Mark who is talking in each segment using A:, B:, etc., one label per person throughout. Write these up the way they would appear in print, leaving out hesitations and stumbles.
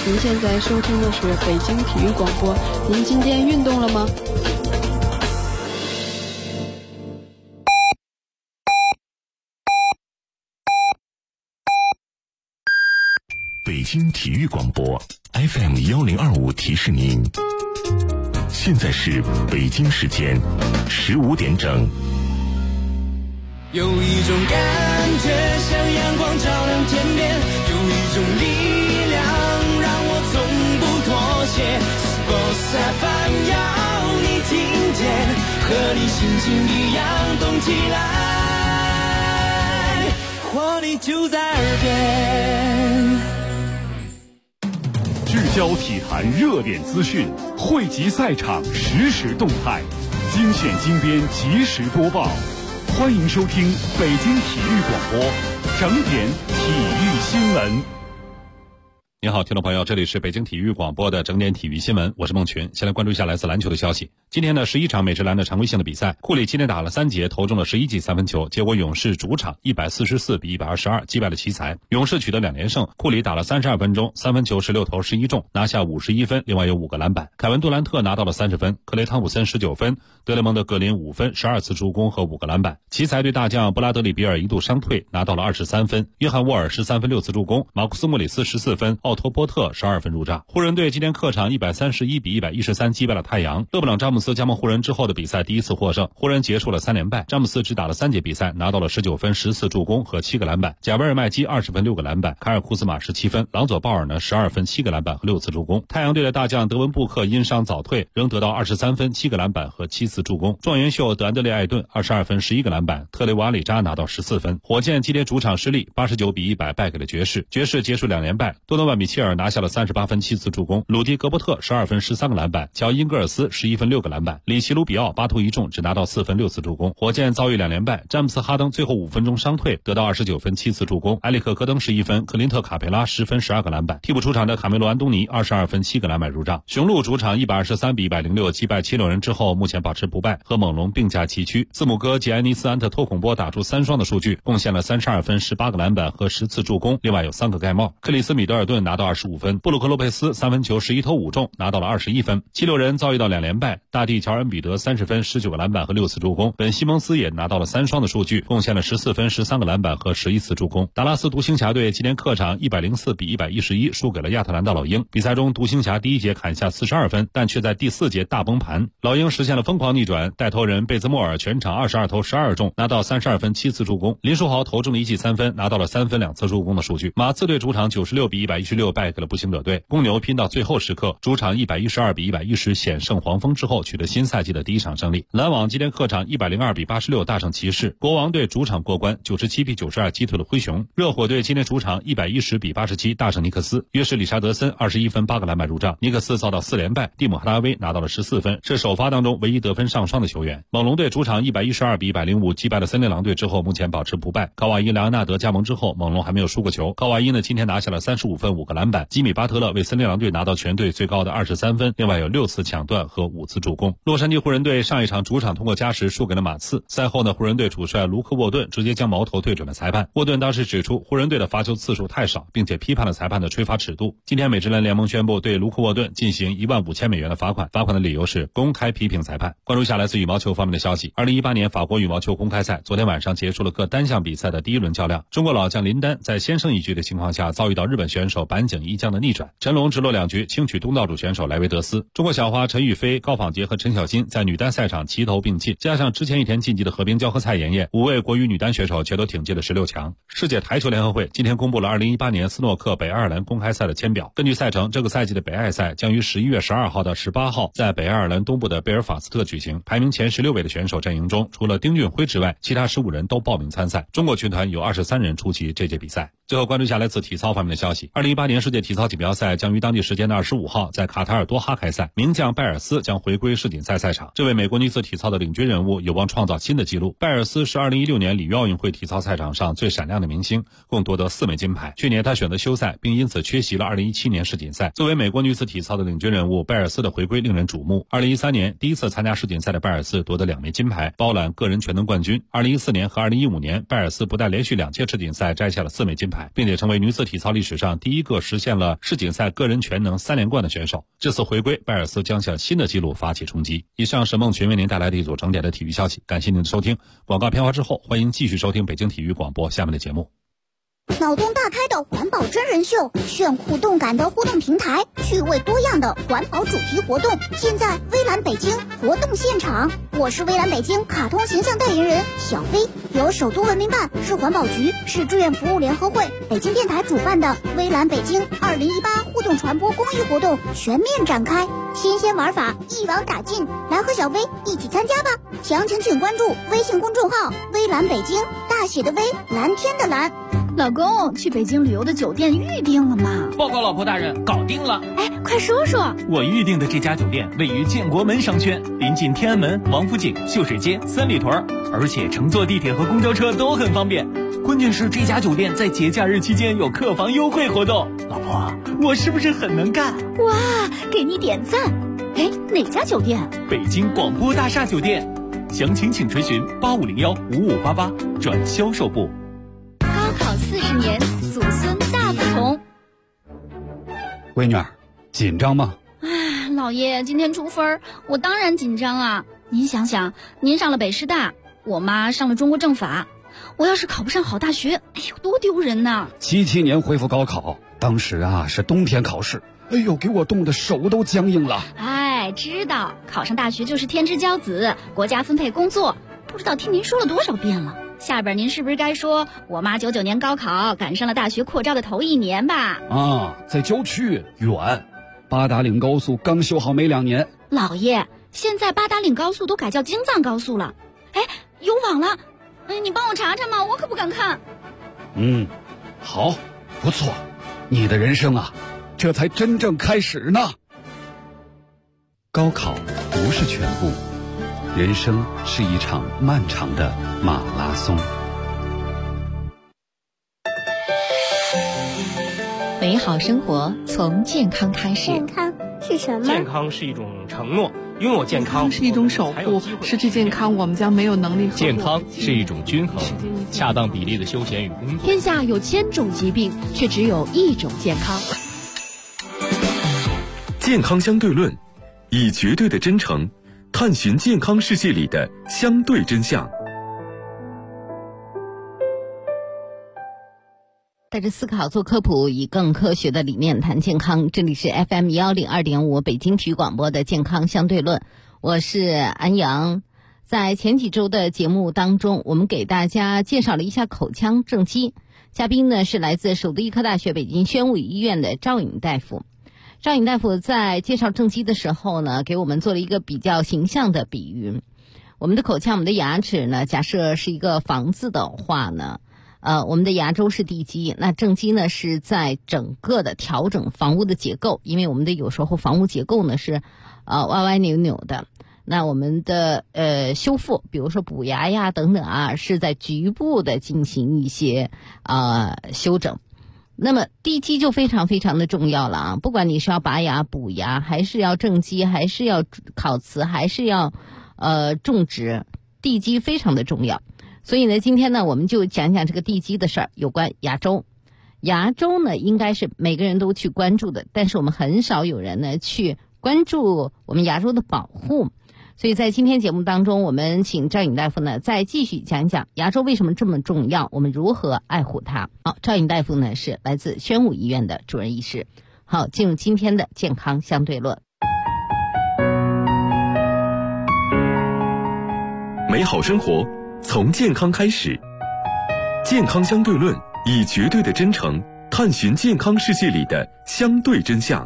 A: 您现在收听的是北京体育广播。您今天运动了吗？
B: 北京体育广播 FM1025提示您，现在是北京时间15点整。
C: 有一种感觉像阳光照亮天边，有一种力量让我从不妥协。Sports FM 要你听见，和你心情一样动起来，活力就在耳边。
D: 聚焦体坛热点资讯，汇集赛场实时动态，精选精编及时播报。欢迎收听北京体育广播整点体育新闻。
E: 你好，听众朋友，这里是北京体育广播的整点体育新闻，我是孟群。先来关注一下来自篮球的消息。今天的11场美职篮的常规性的比赛，库里今天打了3节，投中了11记三分球，结果勇士主场144比122击败了奇才，勇士取得2连胜。库里打了32分钟，三分球16投11中，拿下51分，另外有5个篮板。凯文杜兰特拿到了30分，克雷汤普森19分，德雷蒙德格林5分，12次助攻和5个篮板。奇才队大将布拉德里比尔一度伤退，拿到了23分，约翰沃尔13分6次助攻，马库斯莫里斯14分，奥托波特12分入账。湖人队今天客场131比113击败了太阳。勒布朗詹姆斯加盟湖人之后的比赛第一次获胜，湖人结束了3连败。詹姆斯只打了3节比赛，拿到了19分10次助攻和7个篮板。贾维尔麦基20分6个篮板，凯尔库兹马17分，朗佐鲍尔呢12分7个篮板和6次助攻。太阳队的大将德文布克因伤早退，仍得到23分7个篮板和7次助攻。状元秀德安德烈艾顿22分11个篮板，特雷瓦里扎拿到14分。火箭今天主场失利89比100败给了爵士，爵士结束2连败。多诺万米切尔拿下了38分7次助攻，鲁迪格伯特12分13个篮板，乔因格尔斯11分6个篮板，里奇卢比奥8投1中，只拿到4分6次助攻。火箭遭遇2连败，詹姆斯哈登最后5分钟伤退，得到29分7次助攻，埃里克戈登11分，克林特卡佩拉10分12个篮板。替补出场的卡梅罗安东尼22分7个篮板入账。雄鹿主场123比106击败七六人之后，目前保持不败，和猛龙并驾齐驱。字母哥吉安尼斯安特托孔波打出3双的数据，贡献了32分18个篮板和10次助攻，另外有3个盖帽。克里斯米德尔顿拿到25分，布鲁克洛佩斯3分球11投5中，拿到了21分。七六人遭遇到2连败，大帝乔恩比德30分19个篮板和6次助攻，本西蒙斯也拿到了3双的数据，贡献了14分13个篮板和11次助攻。达拉斯独行侠队今天客场104比111输给了亚特兰大老鹰。比赛中独行侠第一节砍下42分，但却在第4节大崩盘，老鹰实现了疯狂逆转，带头人贝兹莫尔全场22投12中，拿到32分7次助攻。林书豪投中了1记3分，拿到了3分2次助攻的数据。马刺队主场96比116败给了步行者队。公牛拼到最后时刻，主场112比110险胜黄蜂之后，取得新赛季的第1场胜利。篮网今天客场102比86大胜骑士。国王队主场过关97比92击退了灰熊。热火队今天主场110比87大胜尼克斯。约什里查德森21分8个篮板入账。尼克斯遭到4连败，蒂姆哈达威拿到了14分，是首发当中唯一得分上双的球员。猛龙队主场112比105击败了森林狼队之后，目前保持不败。高瓦伊莱昂纳德加盟之后，猛龙还没有输过球。高瓦伊呢今天拿下了35分5个篮板。吉米巴特勒为森林狼队拿到全队最高的23分，另外有6次抢断和5次助攻。洛杉矶湖人队上一场主场通过加时输给了马刺。赛后呢，湖人队主帅卢克沃顿直接将矛头对准了裁判。沃顿当时指出湖人队的罚球次数太少，并且批判了裁判的吹罚尺度。今天美职篮联盟宣布对卢克沃顿进行15000美元的罚款，罚款的理由是公开批评裁判。关注一下来自羽毛球方面的消息。2018年法国羽毛球公开赛昨天晚上结束了各单项比赛的第一轮较量。中国老将林丹在先胜一局的情况下，遭遇到日本选手板井一将的逆转，陈龙直落2局轻取东道主选手莱维德斯。中国小花陈雨菲、高仿洁和陈小新在女单赛场齐头并进，加上之前一天晋级的何冰娇和蔡妍妍，5位国羽女单选手全都挺进了16强。世界台球联合会今天公布了2018年斯诺克北爱尔兰公开赛的签表。根据赛程，这个赛季的北爱赛将于11月12号到18号在北爱尔兰东部的贝尔法斯特举行。排名前16位的选手阵营中，除了丁俊晖之外，其他15人都报名参赛。中国群团有23人出席这届比赛。最后关注一下来自体操方面的消息。2018年世界体操锦标赛将于当地时间的25号在卡塔尔多哈开赛，名将拜尔斯将回归世锦赛赛场。这位美国女子体操的领军人物有望创造新的纪录。拜尔斯是2016年里约奥运会体操赛场上最闪亮的明星，共夺得4枚金牌。去年她选择休赛，并因此缺席了2017年世锦赛。作为美国女子体操的领军人物，拜尔斯的回归令人瞩目。2013年第一次参加世锦赛的拜尔斯夺得2枚金牌，包揽个人全能冠军。2014年和2015年，拜尔斯不但连续2届世锦赛摘下了4枚金牌，并且成为女子体操历史上第一个个实现了世锦赛个人全能3连冠的选手。这次回归，拜尔斯将向新的纪录发起冲击。以上是孟群为您带来的一组整点的体育消息，感谢您的收听。广告片花之后，欢迎继续收听北京体育广播下面的节目。
F: 脑洞大开的环保真人秀，炫酷动感的互动平台，趣味多样的环保主题活动，现在微蓝北京活动现场。我是微蓝北京卡通形象代言人小飞，由首都文明办、市环保局、市志愿服务联合会、北京电台主办的微蓝北京2018互动传播公益活动全面展开，新鲜玩法一网打尽，来和小飞一起参加吧！详情请关注微信公众号微蓝北京，大写的微，蓝天的蓝。
G: 老公，去北京旅游的酒店预定了吗？
H: 报告老婆大人，搞定了。
G: 哎，快说说。
H: 我预定的这家酒店位于建国门商圈，临近天安门、王府井、秀水街、三里屯，而且乘坐地铁和公交车都很方便。关键是这家酒店在节假日期间有客房优惠活动。老婆，我是不是很能干？
G: 哇，给你点赞。哎，哪家酒店？
H: 北京广播大厦酒店。详情请垂询8501-5588转销售部。
G: 高考40年，祖孙大不同。
D: 闺女儿，紧张吗？
G: 哎，老爷，今天出分，我当然紧张啊。您想想，您上了北师大，我妈上了中国政法，我要是考不上好大学，哎呦，多丢人呐
D: ！77年恢复高考，当时啊是冬天考试，哎呦，给我冻得手都僵硬了。
G: 哎，知道考上大学就是天之骄子，国家分配工作，不知道听您说了多少遍了。下边您是不是该说我妈99年高考赶上了大学扩招的头1年吧？
D: 啊，在郊区远，八达岭高速刚修好没2年。
G: 老爷，现在八达岭高速都改叫京藏高速了。哎，有网了，你帮我查查嘛，我可不敢看。
D: 好，不错，你的人生啊，这才真正开始呢。高考不是全部，人生是一场漫长的马拉松。
I: 美好生活从健康开始。
F: 健康是什么？
H: 健康是一种承诺，拥有健康
A: 是一种守护，失去健康我们将没有能力。
H: 健康是一种均衡，恰当比例的休闲与工作。
I: 天下有1000种疾病，却只有1种健康。
B: 健康相对论，以绝对的真诚探寻健康世界里的相对真相。
I: 带着思考做科普，以更科学的理念谈健康。这里是 FM 102.5北京体育广播的健康相对论，我是安阳。在前几周的节目当中，我们给大家介绍了一下口腔正畸，嘉宾呢是来自首都医科大学北京宣武医院的赵颖大夫。赵颖大夫在介绍正畸的时候呢，给我们做了一个比较形象的比喻。我们的口腔，我们的牙齿呢，假设是一个房子的话呢，我们的牙周是地基，那正畸呢是在整个的调整房屋的结构，因为我们的有时候房屋结构呢是歪歪扭扭的。那我们的修复，比如说补牙呀等等啊，是在局部的进行一些修整。那么地基就非常非常的重要了啊！不管你是要拔牙、补牙，还是要正畸，还是要烤瓷，还是要种植，地基非常的重要。所以呢，今天呢，我们就讲讲这个地基的事儿，有关牙周。牙周呢，应该是每个人都去关注的，但是我们很少有人呢去关注我们牙周的保护。所以在今天节目当中，我们请赵颖大夫呢再继续讲讲牙周为什么这么重要，我们如何爱护它。好，赵颖大夫呢是来自宣武医院的主任医师。好，进入今天的健康相对论。
B: 美好生活从健康开始，健康相对论，以绝对的真诚探寻健康世界里的相对真相。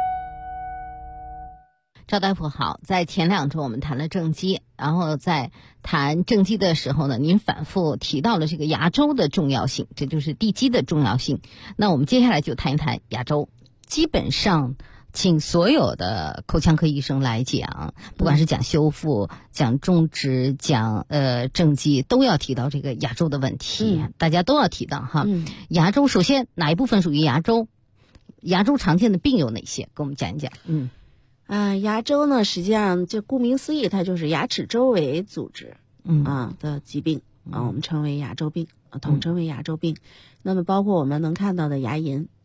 I: 赵大夫好，在前2周我们谈了正畸，然后在谈正畸的时候呢，您反复提到了这个牙周的重要性，这就是地基的重要性。那我们接下来就谈一谈牙周。基本上请所有的口腔科医生来讲，不管是讲修复、讲种植、讲正畸，都要提到这个牙周的问题，大家都要提到哈。牙周首先哪一部分属于牙周？牙周常见的病有哪些？跟我们讲一讲。
J: 牙周呢，实际上就顾名思义，它就是牙齿周围组织的疾病我们称为牙周病，统称为牙周病。那么包括我们能看到的牙龈，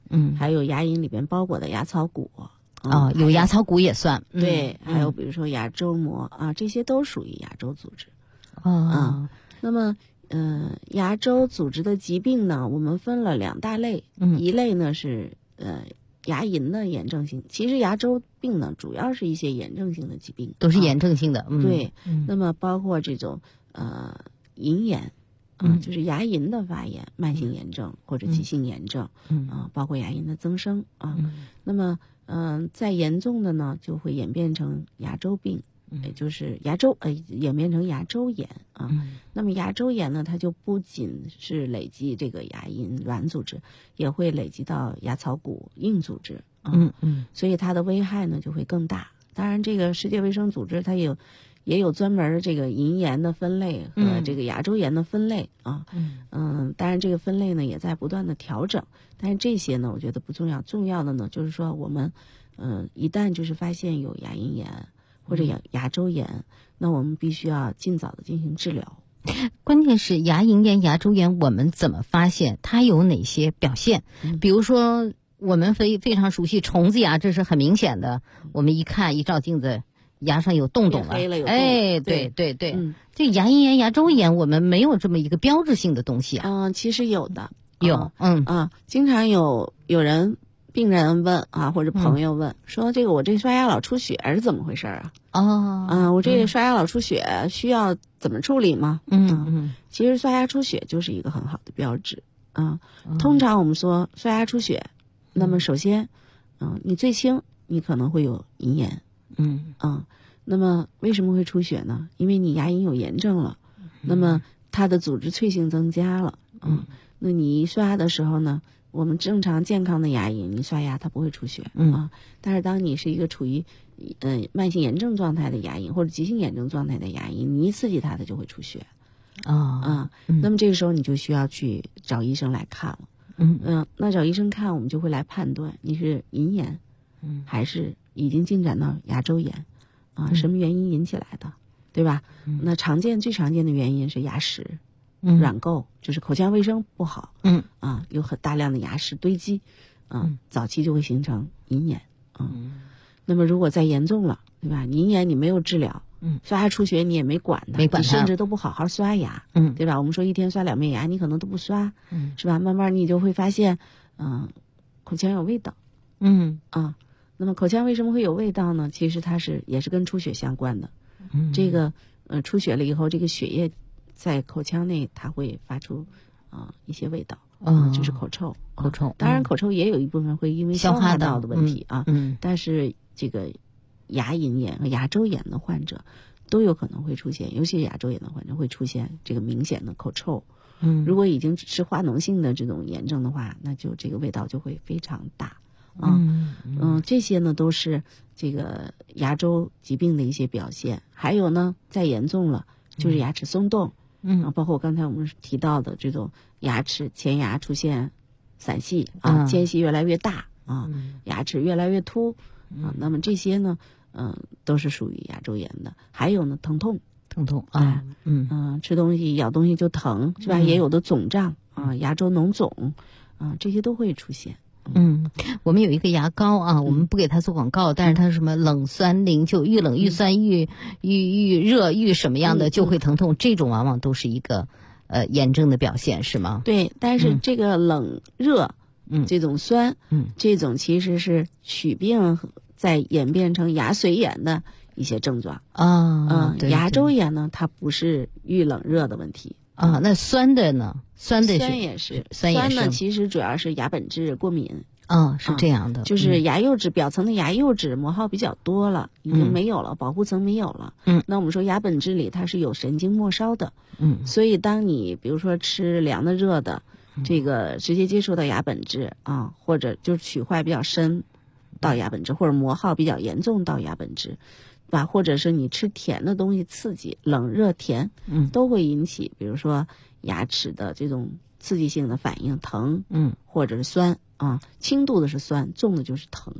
J: 还有牙龈里边包裹的牙槽骨。
I: 有牙槽骨也算。
J: 对，还有比如说牙周膜啊，这些都属于牙周组织。那么牙周组织的疾病呢，我们分了2大类。一类呢是牙龈的炎症性，其实牙周病呢主要是一些炎症性的疾病，
I: 都是炎症性的。
J: 对，那么包括这种龈炎。就是牙龈的发炎、慢性炎症或者急性炎症，包括牙龈的增生啊。那么，再严重的呢，就会演变成牙周病，也就是演变成牙周炎啊。那么牙周炎呢，它就不仅是累积这个牙龈软组织，也会累积到牙槽骨硬组织啊。所以它的危害呢就会更大。当然，这个世界卫生组织它也有专门的这个龈炎的分类和这个牙周炎的分类啊。当然这个分类呢也在不断的调整，但是这些呢我觉得不重要，重要的呢就是说我们一旦就是发现有牙龈炎或者牙周炎，那我们必须要尽早的进行治疗。
I: 关键是牙龈炎、牙周炎我们怎么发现它有哪些表现？比如说我们非常熟悉虫子牙，这是很明显的，我们一看一照镜子牙上有洞洞了，对，这牙龈炎、牙周炎我们没有这么一个标志性的东西啊。
J: 其实有的，经常有病人问啊，或者朋友问说，这个我这刷牙老出血是怎么回事啊？我这刷牙老出血需要怎么处理吗？其实刷牙出血就是一个很好的标志啊。通常我们说刷牙出血，那么首先，你最轻你可能会有龈炎。那么为什么会出血呢？因为你牙龈有炎症了，那么它的组织脆性增加了。那你一刷的时候呢，我们正常健康的牙龈，你刷牙它不会出血但是当你是一个处于慢性炎症状态的牙龈或者急性炎症状态的牙龈，你一刺激它就会出血那么这个时候你就需要去找医生来看了。那找医生看，我们就会来判断你是龈炎还是已经进展到牙周炎什么原因引起来的，对吧？那最常见的原因是牙石软垢，就是口腔卫生不好有很大量的牙石堆积早期就会形成龈炎那么如果再严重了，对吧？龈炎你没有治疗刷牙出血你也没管它，你甚至都不好好刷牙对吧？我们说一天刷2遍牙，你可能都不刷是吧？慢慢你就会发现口腔有味道那么口腔为什么会有味道呢？其实它也是跟出血相关的这个出血了以后，这个血液在口腔内它会发出一些味道就是口臭当然口臭也有一部分会因为消化道的问题但是这个牙龈炎和牙周炎的患者都有可能会出现，尤其是牙周炎的患者会出现这个明显的口臭如果已经是化脓性的这种炎症的话，那就这个味道就会非常大这些呢都是这个牙周疾病的一些表现。还有呢再严重了就是牙齿松动包括刚才我们提到的这种前牙出现散细间隙越来越大牙齿越来越凸那么这些呢都是属于牙周炎的。还有呢疼痛吃东西咬东西就疼是吧？也有的肿胀牙周脓肿这些都会出现。
I: 我们有一个牙膏我们不给它做广告，但是它什么冷酸灵就遇冷遇酸遇热遇什么样的就会疼痛，这种往往都是一个炎症的表现，是吗？
J: 对，但是这个冷热这种酸这种其实是龋病再演变成牙髓炎的一些症状牙周炎呢它不是遇冷热的问题
I: 那酸的呢？酸
J: 也是酸呢其实主要是牙本质过敏
I: 是这样的
J: 就是牙釉质表层的牙釉质磨耗比较多了，已经没有了保护层没有了那我们说牙本质里它是有神经末梢的所以当你比如说吃凉的热的这个直接接触到牙本质或者就是龋坏比较深到牙本质，或者磨耗比较严重到牙本质吧，或者是你吃甜的东西刺激冷热甜都会引起比如说牙齿的这种刺激性的反应疼或者是酸轻度的是酸，重的就是疼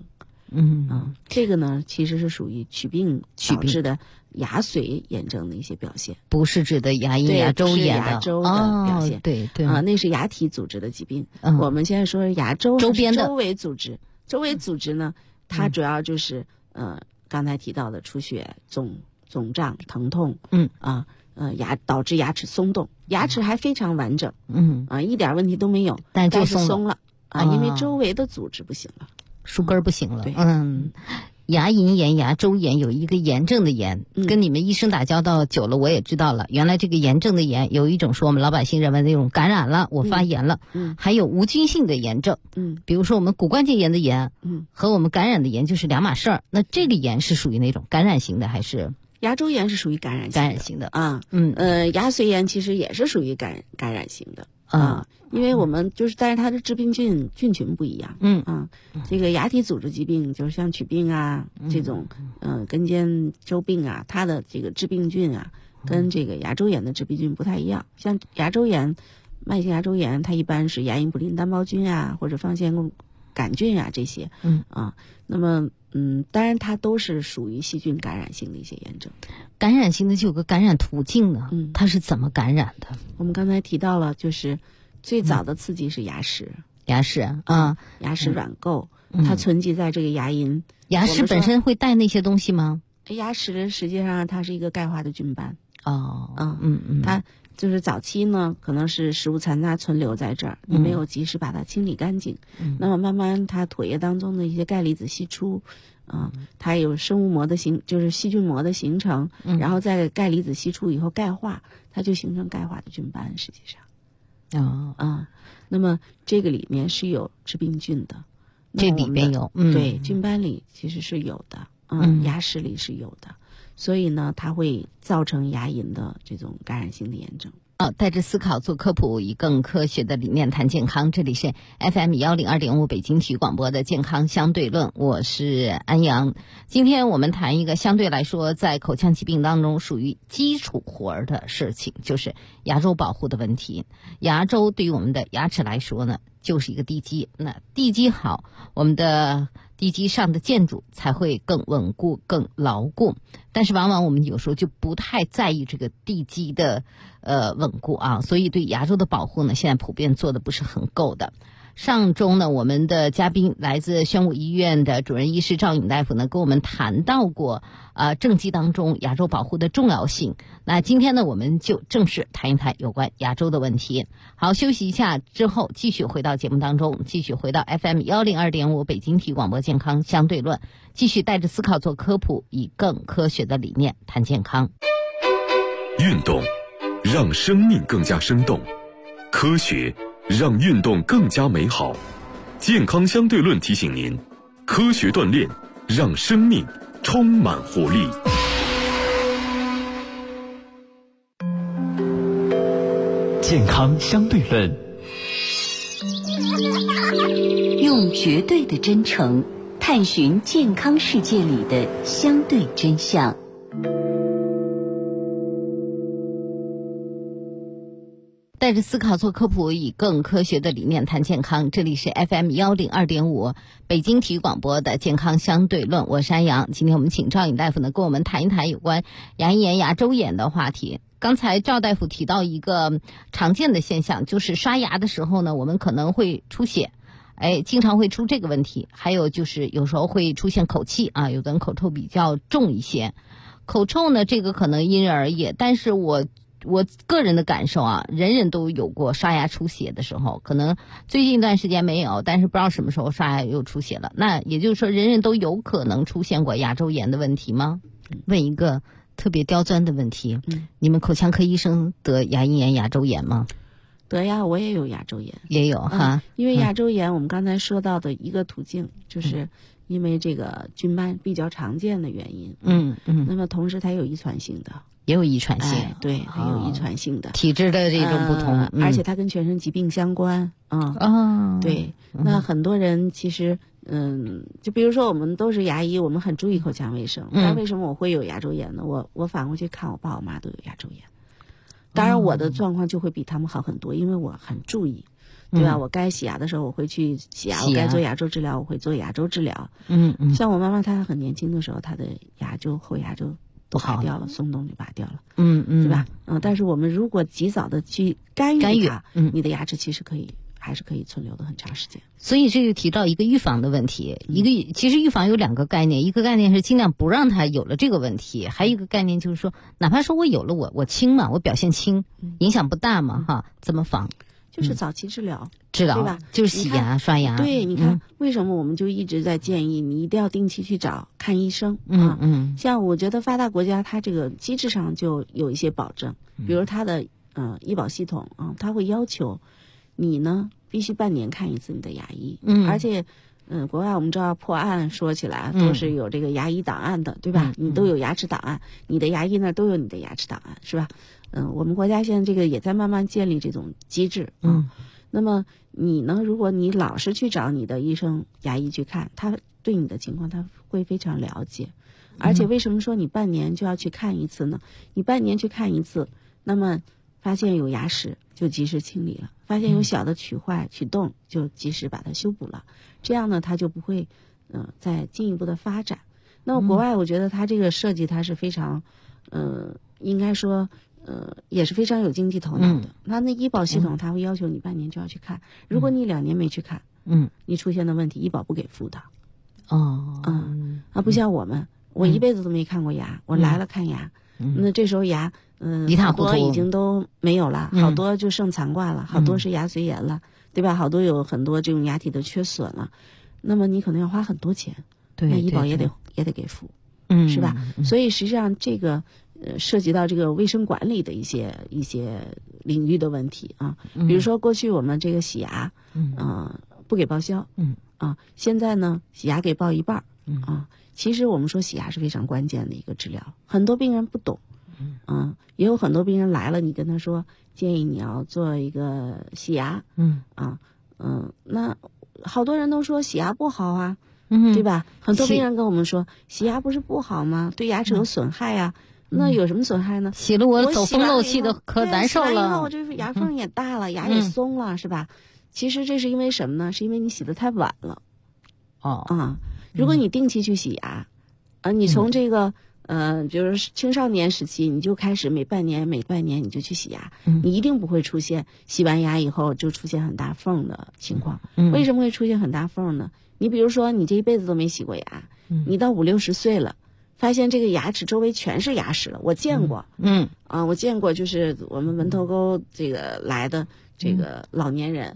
J: 这个呢其实是属于龋病导致的牙髓炎症的一些表现，
I: 不是指的牙龈、牙周炎的
J: 牙周的表现。
I: 对
J: 那是牙体组织的疾病。我们现在说牙周
I: 周边的
J: 周围组织，周围组织呢，它主要就是刚才提到的出血、肿胀、疼痛，导致牙齿松动，牙齿还非常完整，一点问题都没有，
I: 但
J: 是松了因为周围的组织不行了，
I: 树根不行了。
J: 对，
I: 牙龈炎、牙周炎有一个炎症的炎，跟你们医生打交道久了，我也知道了，原来这个炎症的炎有一种说我们老百姓认为那种感染了，我发炎了，还有无菌性的炎症，比如说我们骨关节炎的炎，和我们感染的炎就是两码事儿。那这个炎是属于那种感染型的还是？
J: 牙周炎是属于感染型的啊，牙髓炎其实也是属于感染型的因为我们但是它的致病菌群不一样，这个牙体组织疾病就是像龋病啊这种，根尖周病啊，它的这个致病菌啊，跟这个牙周炎的致病菌不太一样。像牙周炎、慢性牙周炎，它一般是牙龈卟啉单胞菌啊，或者放线杆菌啊这些，那么当然它都是属于细菌感染性的一些炎症。
I: 感染性的就有个感染途径呢，它是怎么感染的？
J: 我们刚才提到了，就是最早的刺激是牙石，
I: 牙石
J: 软垢，它存积在这个牙龈。
I: 牙石本身会带那些东西吗？
J: 牙石实际上它是一个钙化的菌斑。它就是早期呢，可能是食物残渣存留在这儿，你没有及时把它清理干净，那么慢慢它唾液当中的一些钙离子析出，它有生物膜的就是细菌膜的形成，然后在钙离子析出以后钙化，它就形成钙化的菌斑。实际上，那么这个里面是有致病菌的，
I: 这里面有，
J: 对，菌斑里其实是有的，牙石里是有的。所以呢，它会造成牙龈的这种感染性的炎症。
I: 带着思考做科普，以更科学的理念谈健康。这里是 FM 102.5北京体育广播的健康相对论，我是安阳。今天我们谈一个相对来说在口腔疾病当中属于基础活的事情，就是牙周保护的问题。牙周对于我们的牙齿来说呢，就是一个地基。那地基好，我们的地基上的建筑才会更稳固、更牢固。但是往往我们有时候就不太在意这个地基的稳固啊，所以对牙周的保护呢，现在普遍做的不是很够的。上周呢，我们的嘉宾来自宣武医院的主任医师赵颖大夫呢，跟我们谈到过正畸当中牙周保护的重要性。那今天呢，我们就正式谈一谈有关牙周的问题。好，休息一下之后，继续回到节目当中，继续回到 FM 102.5北京体育广播健康相对论，继续带着思考做科普，以更科学的理念谈健康。
B: 运动让生命更加生动，科学让运动更加美好。健康相对论提醒您，科学锻炼让生命充满活力。
H: 健康相对论，
K: 用绝对的真诚探寻健康世界里的相对真相。
I: 带着思考做科普，以更科学的理念谈健康。这里是 FM 102.5北京体育广播的健康相对论，我是安阳。今天我们请赵颖大夫呢，跟我们谈一谈有关牙龈炎、牙周炎的话题。刚才赵大夫提到一个常见的现象，就是刷牙的时候呢，我们可能会出血，经常会出这个问题。还有就是有时候会出现口气啊，有的人口臭比较重一些。口臭呢，这个可能因人而异，但是我个人的感受啊，人人都有过刷牙出血的时候，可能最近一段时间没有，但是不知道什么时候刷牙又出血了。那也就是说，人人都有可能出现过牙周炎的问题吗？问一个特别刁钻的问题，你们口腔科医生得牙龈炎、牙周炎吗？
J: 得呀，我也有牙周炎，
I: 也有哈。
J: 因为牙周炎，我们刚才说到的一个途径就是因为这个菌斑比较常见的原因。那么同时它有遗传性的。
I: 也有遗传性，
J: 对，还有遗传性的
I: 体质的这种不同，
J: 而且它跟全身疾病相关。对，那很多人其实，就比如说我们都是牙医，我们很注意口腔卫生，但为什么我会有牙周炎呢？我反过去看我爸我妈都有牙周炎，当然我的状况就会比他们好很多，因为我很注意。 对吧？我该洗牙的时候我会去洗牙，我该做牙周治疗我会做牙周治疗。像我妈妈她很年轻的时候，她的后牙就都拔掉了，松动就拔掉了，对吧？但是我们如果及早的去干预它，你的牙齿其实还是可以存留的很长时间。
I: 所以这就提到一个预防的问题，其实预防有2个概念，一个概念是尽量不让它有了这个问题，还有一个概念就是说，哪怕说我有了我轻嘛，我表现轻，影响不大嘛，哈，怎么防？
J: 就是早期治疗，
I: 对吧？就是洗牙、刷牙。
J: 对，你看为什么我们就一直在建议你一定要定期去看医生像我觉得发达国家，它这个机制上就有一些保证，比如它的医保系统它会要求你呢必须半年看一次你的牙医，而且国外我们知道破案说起来都是有这个牙医档案的，对吧？你都有牙齿档案，你的牙医那都有你的牙齿档案，是吧？我们国家现在这个也在慢慢建立这种机制那么你呢，如果你老是去找你的医生牙医去看，他对你的情况他会非常了解，而且为什么说你半年就要去看一次呢？你半年去看一次，那么发现有牙石就及时清理了，发现有小的龋坏龋洞就及时把它修补了，这样呢它就不会再进一步的发展。那么国外我觉得它这个设计它是非常应该说也是非常有经济头脑的。那医保系统它会要求你半年就要去看，如果你2年没去看你出现的问题医保不给付的。不像我一辈子都没看过牙，我来了看牙那这时候牙好多已经都没有了，好多就剩残挂了，好多是牙髓炎了，对吧？好多有很多这种牙体的缺损了，那么你可能要花很多钱，那医保也得给付，是吧？所以实际上这个涉及到这个卫生管理的一些领域的问题比如说过去我们这个洗牙不给报销现在呢洗牙给报一半其实我们说洗牙是非常关键的一个治疗，很多病人不懂也有很多病人来了，你跟他说建议你要做一个洗牙那好多人都说洗牙不好啊对吧？很多病人跟我们说洗牙不是不好吗？对牙齿有损害啊那有什么损害呢？
I: 洗了我走风漏气的可难受了，
J: 洗完以后我这牙缝也大了牙也松了是吧？其实这是因为什么呢？是因为你洗得太晚了如果你定期去洗牙你从这个就是青少年时期你就开始每半年你就去洗牙你一定不会出现洗完牙以后就出现很大缝的情况为什么会出现很大缝呢？你比如说你这一辈子都没洗过牙你到50、60岁了发现这个牙齿周围全是牙石了，我见过我见过就是我们门头沟这个来的这个老年人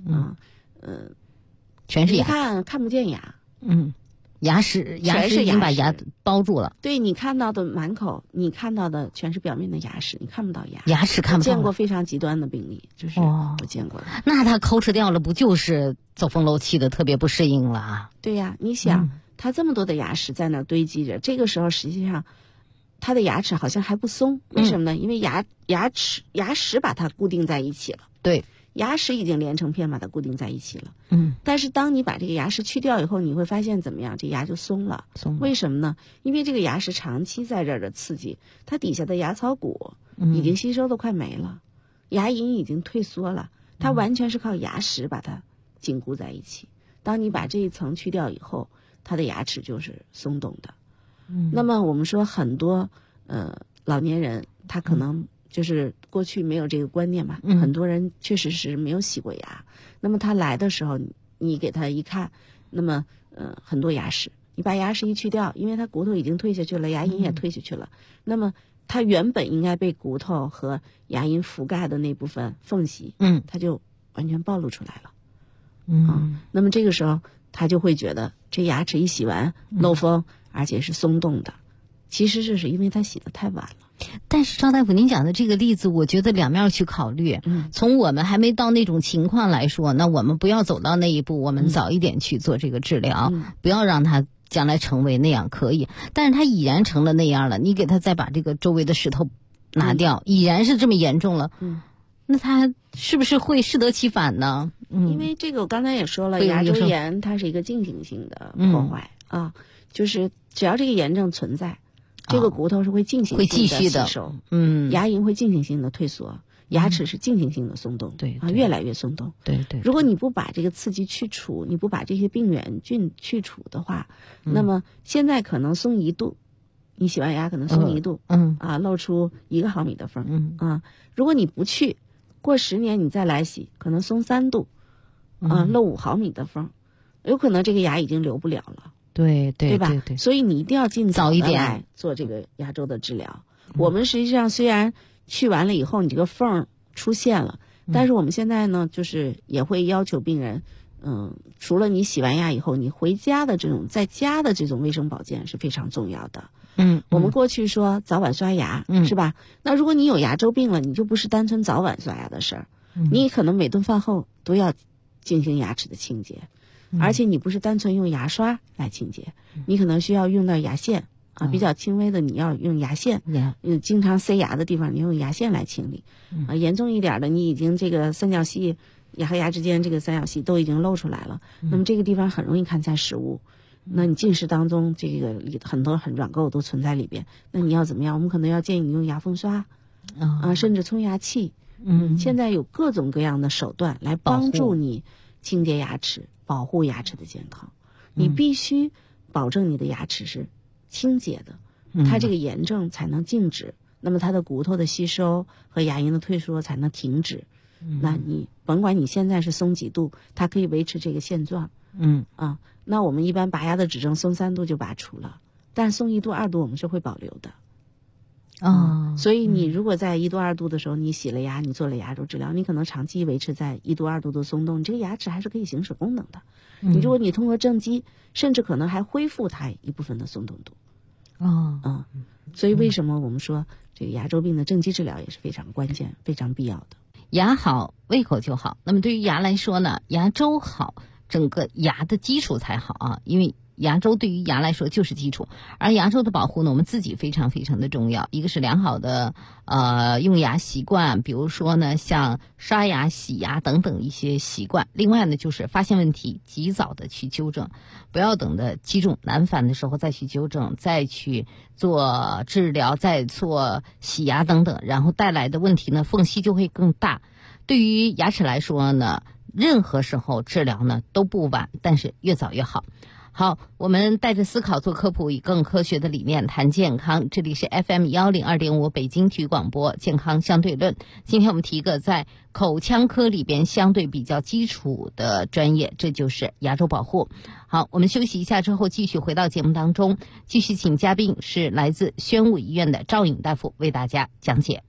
I: 全是
J: 牙，看不见牙
I: 牙石已经把牙包住了。
J: 对，你看到的满口你看到的全是表面的牙石，你看不到
I: 牙齿看不到。
J: 我见过非常极端的病例，就是我见过的
I: 那他抠哧掉了不就是走风漏气的特别不适应了
J: 对呀你想他这么多的牙石在那堆积着这个时候实际上他的牙齿好像还不松为什么呢？因为牙石把它固定在一起了，
I: 对，
J: 牙石已经连成片把它固定在一起了但是当你把这个牙石去掉以后你会发现怎么样？这牙就松了为什么呢？因为这个牙石长期在这儿的刺激，它底下的牙槽骨已经吸收的快没了牙龈已经退缩了，它完全是靠牙石把它紧固在一起，当你把这一层去掉以后它的牙齿就是松动的那么我们说很多老年人他可能就是过去没有这个观念吧很多人确实是没有洗过牙那么他来的时候你给他一看那么很多牙石，你把牙石一去掉，因为他骨头已经退下去了牙龈也退下去了那么他原本应该被骨头和牙龈覆盖的那部分缝隙他就完全暴露出来了那么这个时候他就会觉得这牙齿一洗完漏风而且是松动的，其实这是因为他洗得太晚了。
I: 但是赵大夫您讲的这个例子我觉得两面去考虑从我们还没到那种情况来说那我们不要走到那一步，我们早一点去做这个治疗不要让他将来成为那样可以，但是他已然成了那样了，你给他再把这个周围的石头拿掉已然是这么严重了那他是不是会适得其反呢？
J: 因为这个我刚才也说了牙周炎它是一个进行性的破坏就是只要这个炎症存在这个骨头是会进行性的吸收牙龈会进行性的退缩牙齿是进行性的松动，
I: 对
J: 越来越松动。
I: 对。
J: 如果你不把这个刺激去除，你不把这些病原菌去除的话，那么现在可能松1度，你洗完牙可能松1度，露出1个毫米的缝，如果你不去，过10年你再来洗，可能松3度，露5毫米的缝，有可能这个牙已经留不了了。对吧？所以你一定要尽早一点来做这个牙周的治疗。我们实际上虽然去完了以后你这个缝出现了，但是我们现在呢，就是也会要求病人，除了你洗完牙以后，你回家的这种在家的这种卫生保健是非常重要的。我们过去说早晚刷牙，是吧？那如果你有牙周病了，你就不是单纯早晚刷牙的事儿，你可能每顿饭后都要进行牙齿的清洁。而且你不是单纯用牙刷来清洁，你可能需要用到牙线比较轻微的你要用牙线，经常塞牙的地方你用牙线来清理，严重一点的你已经这个三角隙牙和牙之间这个三角隙都已经露出来了，那么这个地方很容易看见食物，那你进食当中这个里很多软垢都存在里边，那你要怎么样？我们可能要建议你用牙缝刷甚至冲牙器，现在有各种各样的手段来帮助你清洁牙齿，保护牙齿的健康。你必须保证你的牙齿是清洁的，它这个炎症才能静止，那么它的骨头的吸收和牙龈的退缩才能停止。那你甭管你现在是松几度，它可以维持这个现状。那我们一般拔牙的指征松3度就拔除了，但是松1度2度我们是会保留的。所以你如果在1度2度的时候你洗了牙，你做了牙周治疗，你可能长期维持在1度2度的松动，你这个牙齿还是可以行使功能的。如果你通过正畸，甚至可能还恢复它一部分的松动度。所以为什么我们说这个牙周病的正畸治疗也是非常关键、非常必要的。
I: 牙好，胃口就好。那么对于牙来说呢，牙周好，整个牙的基础才好因为牙周对于牙来说就是基础，而牙周的保护呢，我们自己非常非常的重要。一个是良好的用牙习惯，比如说呢像刷牙、洗牙等等一些习惯。另外呢就是发现问题及早的去纠正，不要等的积重难返的时候再去纠正，再去做治疗，再做洗牙等等，然后带来的问题呢缝隙就会更大。对于牙齿来说呢，任何时候治疗呢都不晚，但是越早越好。好，我们带着思考做科普，以更科学的理念谈健康。这里是 FM102.5 北京体育广播健康相对论。今天我们提一个在口腔科里边相对比较基础的专业，这就是牙周保护。好，我们休息一下之后继续回到节目当中，继续请嘉宾是来自宣武医院的赵颖大夫为大家讲解。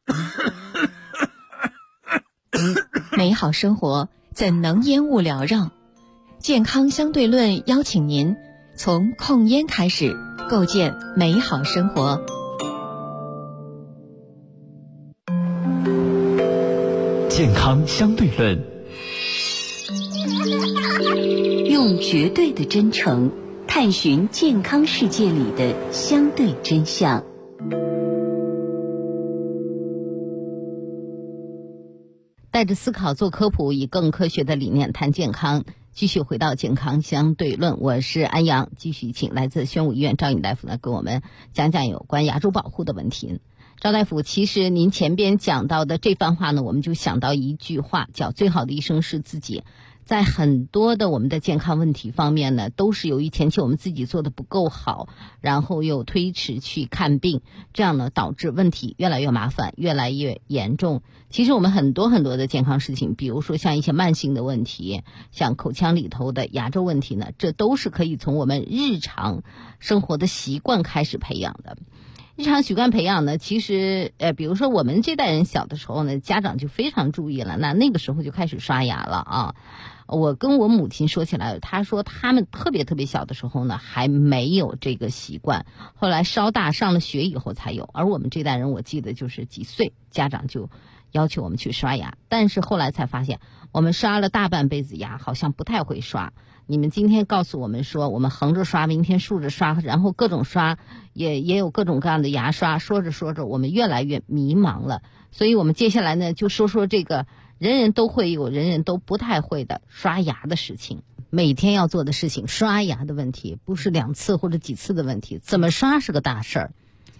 L: 美好生活怎能烟雾缭绕？健康相对论邀请您从控烟开始，构建美好生活。
H: 健康相对论，
K: 用绝对的真诚探寻健康世界里的相对真相。
I: 带着思考做科普，以更科学的理念谈健康。继续回到健康相对论，我是安阳，继续请来自宣武医院赵颖大夫呢给我们讲讲有关牙周保护的问题。赵大夫，其实您前边讲到的这番话呢，我们就想到一句话，叫最好的医生是自己。在很多的我们的健康问题方面呢，都是由于前期我们自己做的不够好，然后又推迟去看病，这样呢导致问题越来越麻烦，越来越严重。其实我们很多的健康事情，比如说像一些慢性的问题，像口腔里头的牙周问题呢，这都是可以从我们日常生活的习惯开始培养的。日常习惯培养呢，其实比如说我们这代人小的时候呢，家长就非常注意了，那个时候就开始刷牙了啊。我跟我母亲说起来，她说他们特别小的时候呢还没有这个习惯，后来稍大上了学以后才有。而我们这代人，我记得就是几岁家长就要求我们去刷牙，但是后来才发现我们刷了大半辈子牙，好像不太会刷。你们今天告诉我们说我们横着刷，明天竖着刷，然后各种刷，也有各种各样的牙刷，说着我们越来越迷茫了。所以我们接下来呢就说这个人人都会有，人人都不太会的刷牙的事情，每天要做的事情，刷牙的问题不是2次或者几次的问题，怎么刷是个大事儿。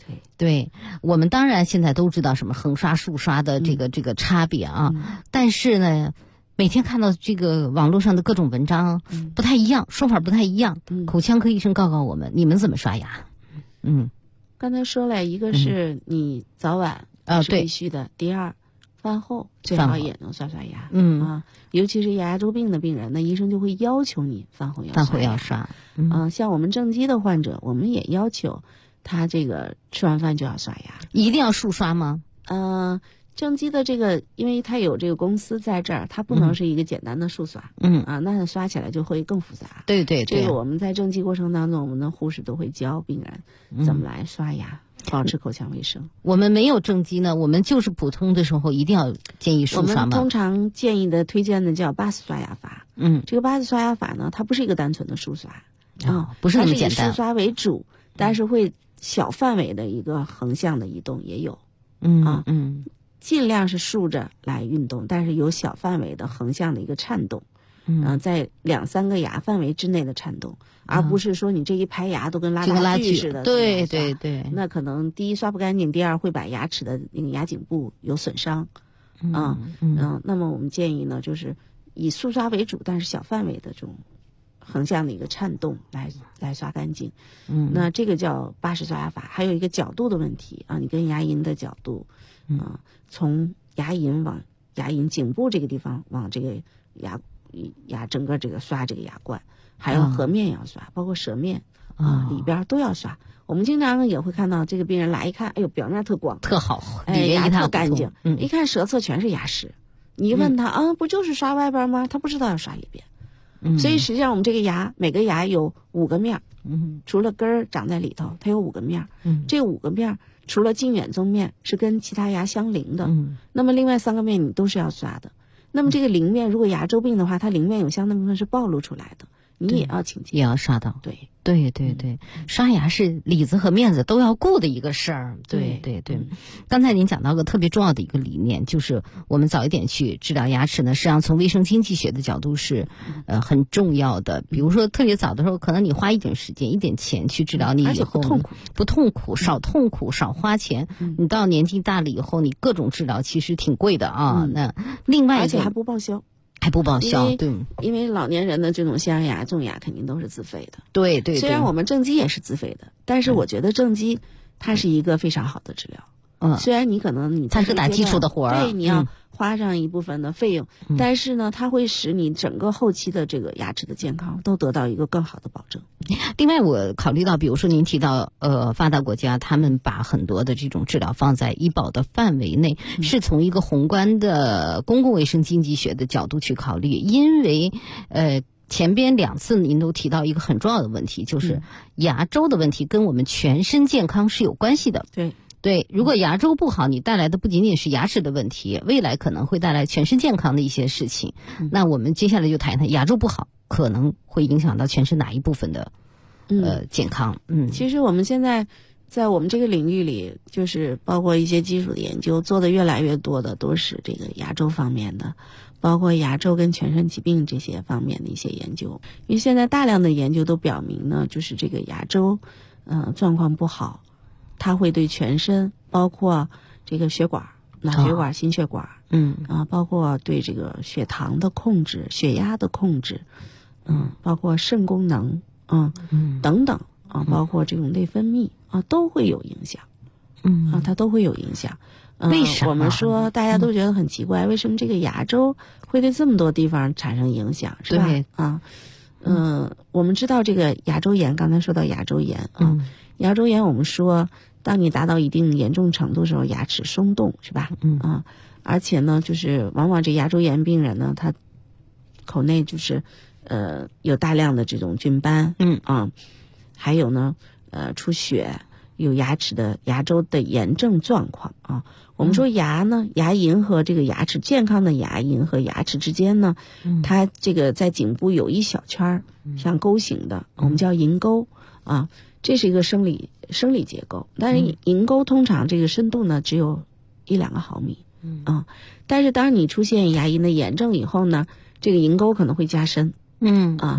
I: 对，我们当然现在都知道什么横刷、竖刷的这个差别啊，但是呢，每天看到这个网络上的各种文章不太一样，说法不太一样。口腔科医生告我们，你们怎么刷牙？
J: 刚才说了一个是你早晚是必须的，第二，饭后最好也能刷刷牙。尤其是牙周病的病人，那医生就会要求你饭后要刷。像我们正畸的患者，我们也要求他这个吃完饭就要刷牙。
I: 一定要竖刷吗？
J: 正畸的这个，因为它有这个公司在这儿，它不能是一个简单的竖刷。那刷起来就会更复杂。
I: 对，
J: 这个我们在正畸过程当中，我们的护士都会教病人怎么来刷牙，保持口腔卫生。
I: 我们没有正畸呢，我们就是普通的时候一定要建议竖刷吗？
J: 我们通常建议的推荐的叫8次刷牙法。这个8次刷牙法呢，它不是一个单纯的竖刷
I: 不是那么简单，
J: 它是以竖刷为主，但是会小范围的一个横向的移动也有。尽量是竖着来运动，但是有小范围的横向的一个颤动，在2-3个牙范围之内的颤动，而不是说你这一排牙都跟拉大锯似的。
I: 对，
J: 那可能第一刷不干净，第二会把牙齿的那个牙颈部有损伤。那么我们建议呢，就是以竖刷为主，但是小范围的这种横向的一个颤动来刷干净。那这个叫8式刷牙法。还有一个角度的问题你跟牙龈的角度。从牙龈往牙龈颈部这个地方往这个牙整个这个刷这个牙冠，还有颌面要刷，包括舌面里边都要刷。我们经常也会看到这个病人来一看，哎呦，表面特光特
I: 好，
J: 牙特干净，一看舌侧全是牙石。你一问他不就是刷外边吗？他不知道要刷里边。所以实际上我们这个牙每个牙有5个面，除了根儿长在里头，它有5个面。这5个面除了近远中面是跟其他牙相邻的，那么另外3个面你都是要刷的。那么这个邻面如果牙周病的话，它邻面有相当部分是暴露出来的，你也要清洁，
I: 也要刷到。
J: 对，
I: 刷牙是里子和面子都要顾的一个事儿。对。刚才您讲到个特别重要的一个理念，就是我们早一点去治疗牙齿呢，实际上从卫生经济学的角度是很重要的。比如说特别早的时候，可能你花一点时间、一点钱去治疗，你以后不痛苦，少痛苦，少花钱。你到年纪大了以后，你各种治疗其实挺贵的那另外
J: 而且还不报销。
I: 对，
J: 因为老年人的这种镶牙、种牙肯定都是自费的。
I: 对，
J: 虽然我们正畸也是自费的，但是我觉得正畸它是一个非常好的治疗。虽然你可能
I: 它是打基础的活儿，
J: 对，你要花上一部分的费用，但是呢，它会使你整个后期的这个牙齿的健康都得到一个更好的保证。
I: 另外，我考虑到，比如说您提到发达国家，他们把很多的这种治疗放在医保的范围内，是从一个宏观的公共卫生经济学的角度去考虑，因为前边2次您都提到一个很重要的问题，就是牙周的问题跟我们全身健康是有关系的。对，如果牙周不好，你带来的不仅仅是牙齿的问题，未来可能会带来全身健康的一些事情。那我们接下来就谈一谈牙周不好可能会影响到全身哪一部分的健康。
J: 其实我们现在在我们这个领域里，就是包括一些基础的研究做的越来越多的都是这个牙周方面的，包括牙周跟全身疾病这些方面的一些研究。因为现在大量的研究都表明呢，就是这个牙周状况不好，它会对全身，包括这个血管、脑血管、心血管，包括对这个血糖的控制、血压的控制，包括肾功能，等等包括这种内分泌都会有影响，它都会有影响。
I: 为啥？
J: 我们说大家都觉得很奇怪，为什么这个牙周会对这么多地方产生影响，是吧？我们知道这个牙周炎，刚才说到牙周炎牙周炎我们说，当你达到一定严重程度的时候，牙齿松动，是吧？而且呢，就是往往这牙周炎病人呢，他口内就是有大量的这种菌斑，还有呢出血，有牙周的炎症状况我们说牙呢，牙龈和这个牙齿健康的牙龈和牙齿之间呢，它这个在颈部有一小圈像钩形的，我们叫龈沟这是一个生理结构，但是龈沟通常这个深度呢只有1-2个毫米但是当你出现牙龈的炎症以后呢，这个龈沟可能会加深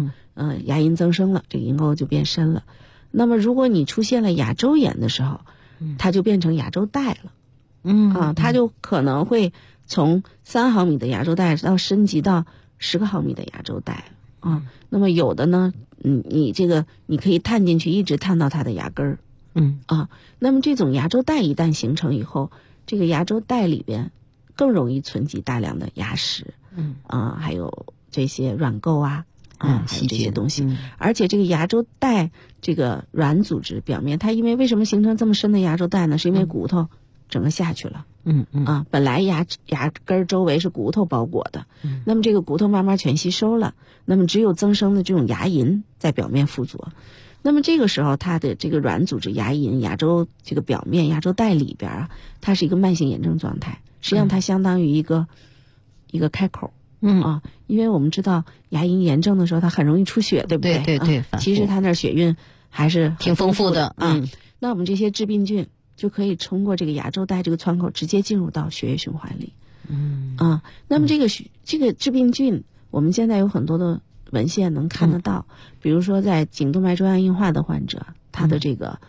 J: 牙龈增生了，这个龈沟就变深了。那么如果你出现了牙周炎的时候， 它就变成牙周带了。它就可能会从3毫米的牙周带到升级到10个毫米的牙周带啊。那么有的呢，你可以探进去，一直探到它的牙根儿。那么这种牙周带一旦形成以后，这个牙周带里边更容易存积大量的牙石，还有这些软垢还有这些东西。而且这个牙周带这个软组织表面，它因为为什么形成这么深的牙周带呢？是因为骨头整个下去了。本来牙根周围是骨头包裹的，那么这个骨头慢慢全吸收了，那么只有增生的这种牙龈在表面附着。那么这个时候，它的这个软组织牙龈、牙周这个表面、牙周带里边它是一个慢性炎症状态。实际上，它相当于一个开口。因为我们知道牙龈炎症的时候，它很容易出血，对不对？
I: 对。
J: 其实它那血运还是
I: 挺丰富的
J: 那我们这些致病菌就可以通过这个牙周带这个窗口直接进入到血液循环里。那么这个致病菌，我们现在有很多的文献能看得到，比如说在颈动脉粥样硬化的患者，他的这个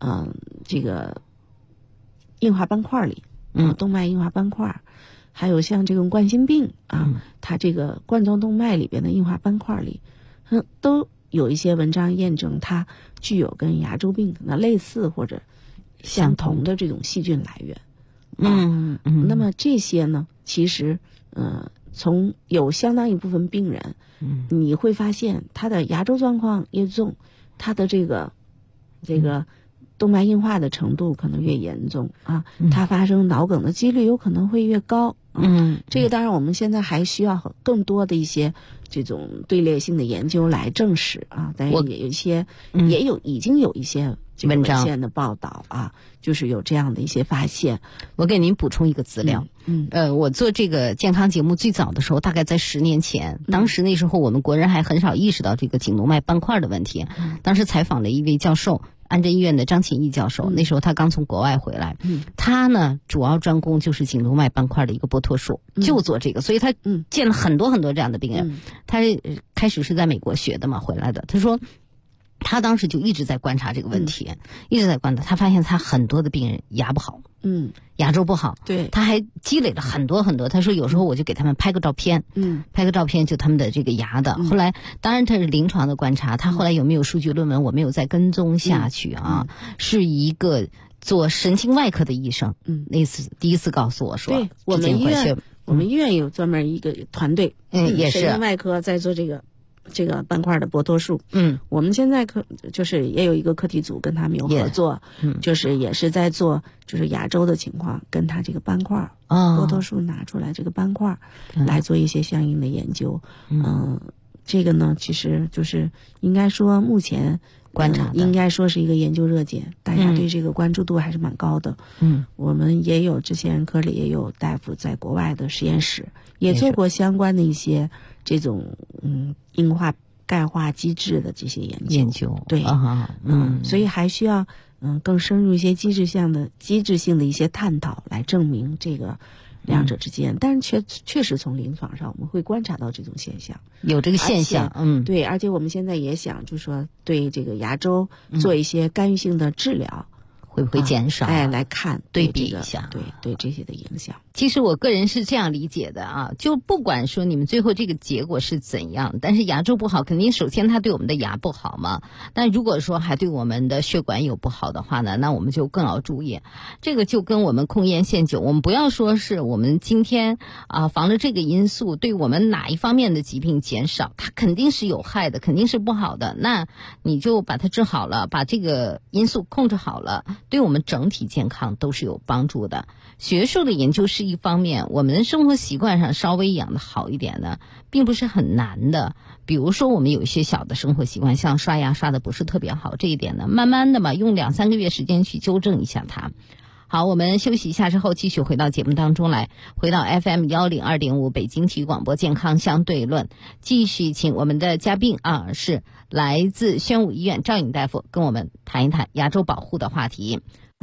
J: 硬化斑块里，动脉硬化斑块，还有像这种冠心病它这个冠状动脉里边的硬化斑块里，都有一些文章验证它具有跟牙周病可能类似或者相同的这种细菌来源。那么这些呢，其实从有相当一部分病人，你会发现他的牙周状况越重，他的这个动脉硬化的程度可能越严重他发生脑梗的几率有可能会越高。这个当然我们现在还需要更多的一些这种队列性的研究来证实但是也有一些已经有一些这个文献的报道就是有这样的一些发现。
I: 我给您补充一个资料。我做这个健康节目最早的时候，大概在10年前，当时那时候我们国人还很少意识到这个颈动脉斑块的问题。当时采访了一位教授，安贞医院的张勤义教授，那时候他刚从国外回来，他呢主要专攻就是颈动脉斑块的一个剥脱术，就做这个，所以他见了很多很多这样的病人。他开始是在美国学的嘛，回来的。他说他当时就一直在观察这个问题，一直在观察，他发现他很多的病人牙不好，牙周不好，
J: 对，
I: 他还积累了很多很多。他说有时候我就给他们拍个照片，拍个照片就他们的这个牙的。后来当然他是临床的观察，他后来有没有数据论文我没有再跟踪下去是一个做神经外科的医生，那次第一次告诉我说，
J: 对，我们医院有专门一个团队，
I: 也是
J: 神经外科在做这个斑块的剥脱术。我们现在就是也有一个课题组跟他们有合作，就是也是在做就是牙周的情况，跟他这个斑块剥脱术拿出来这个斑块来做一些相应的研究。这个呢其实就是应该说目前
I: 观察
J: 应该说是一个研究热点，大家对这个关注度还是蛮高的。我们也有之前科里也有大夫在国外的实验室也做过相关的一些这种硬化钙化机制的这些研究。对所以还需要更深入一些机制性的一些探讨来证明这个两者之间。但是确实从临床上我们会观察到这种现象，
I: 有这个现象。
J: 对，而且我们现在也想就是说对这个牙周做一些干预性的治疗，
I: 会不会减少
J: 来看
I: 对比一下
J: 对这些的影响。
I: 其实我个人是这样理解的就不管说你们最后这个结果是怎样，但是牙周不好肯定首先它对我们的牙不好嘛，但如果说还对我们的血管有不好的话呢，那我们就更要注意。这个就跟我们控烟限酒，我们不要说是我们今天防了这个因素对我们哪一方面的疾病减少，它肯定是有害的，肯定是不好的，那你就把它治好了，把这个因素控制好了，对我们整体健康都是有帮助的。学术的研究是一方面，我们生活习惯上稍微养得好一点呢，并不是很难的。比如说我们有一些小的生活习惯，像刷牙刷的不是特别好，这一点呢慢慢的嘛，用2-3个月时间去纠正一下它。好，我们休息一下之后继续回到节目当中来，回到 FM 102.5北京体育广播健康相对论，继续请我们的嘉宾是来自宣武医院赵颖大夫跟我们谈一谈牙周保护的话题。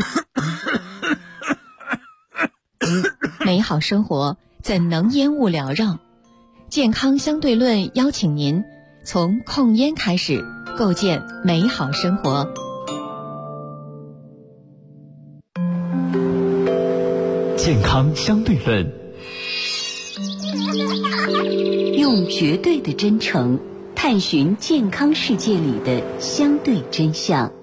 L: 美好生活怎能烟雾缭绕？健康相对论邀请您从控烟开始，构建美好生活。
H: 健康相对论，
K: 用绝对的真诚探寻健康世界里的相对真相。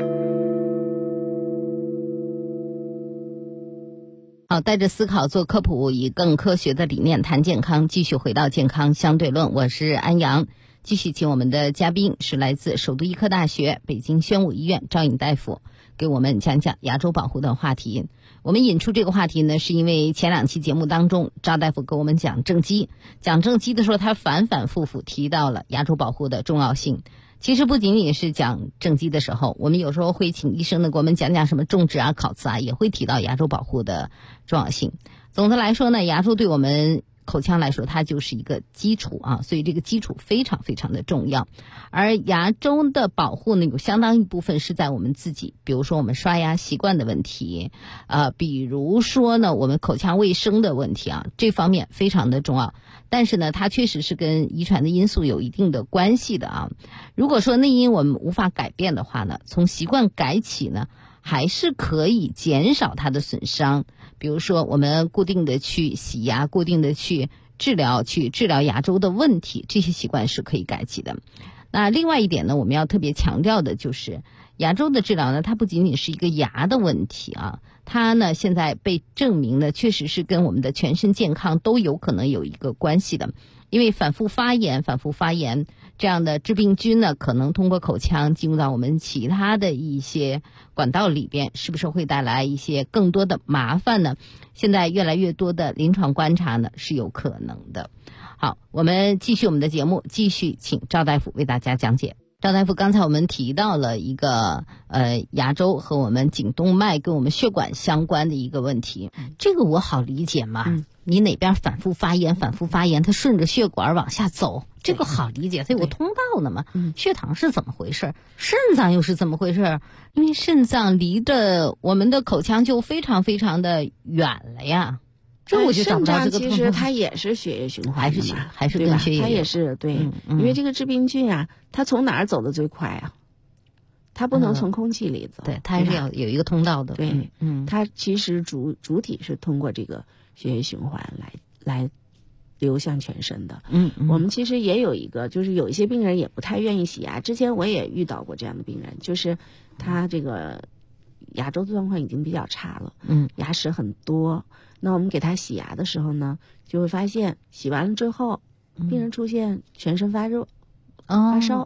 I: 好，带着思考做科普，以更科学的理念谈健康，继续回到健康相对论。我是安阳，继续请我们的嘉宾是来自首都医科大学北京宣武医院赵颖大夫，给我们讲讲牙周保护的话题。我们引出这个话题呢，是因为前2期节目当中，赵大夫给我们讲正畸的时候，他反反复复提到了牙周保护的重要性。其实不仅仅是讲正畸的时候，我们有时候会请医生呢给我们讲讲什么种植啊、烤瓷啊，也会提到牙周保护的重要性。总的来说呢，牙周对我们口腔来说，它就是一个基础啊，所以这个基础非常非常的重要。而牙周的保护呢，有相当一部分是在我们自己，比如说我们刷牙习惯的问题，比如说呢我们口腔卫生的问题啊，这方面非常的重要。但是呢，它确实是跟遗传的因素有一定的关系的啊。如果说内因我们无法改变的话呢，从习惯改起呢，还是可以减少它的损伤。比如说我们固定的去洗牙，固定的去治疗牙周的问题，这些习惯是可以改起的。那另外一点呢，我们要特别强调的就是牙周的治疗呢，它不仅仅是一个牙的问题啊，它呢现在被证明呢，确实是跟我们的全身健康都有可能有一个关系的。因为反复发炎这样的致病菌呢，可能通过口腔进入到我们其他的一些管道里边，是不是会带来一些更多的麻烦呢？现在越来越多的临床观察呢是有可能的。好，我们继续我们的节目，继续请赵大夫为大家讲解。赵大夫，刚才我们提到了一个牙周和我们颈动脉跟我们血管相关的一个问题，这个我好理解嘛。你哪边反复发炎，它顺着血管往下走，这个好理解，它有个通道的嘛。血糖是怎么回事？肾脏又是怎么回事？因为肾脏离着我们的口腔就非常非常的远了呀。这我就找不到这个通道。
J: 其实它也是血液循环的嘛，
I: 还是跟血液，
J: 它也是对，因为这个致病菌啊，它从哪儿走的最快啊？它不能从空气里走，
I: 对，它还是要有一个通道的。
J: 对，它其实主体是通过这个血液循环来流向全身的。我们其实也有一个，就是有一些病人也不太愿意洗牙。之前我也遇到过这样的病人，就是他这个牙周状况已经比较差了，牙石很多。那我们给他洗牙的时候呢，就会发现洗完了之后，病人出现全身发热、发烧，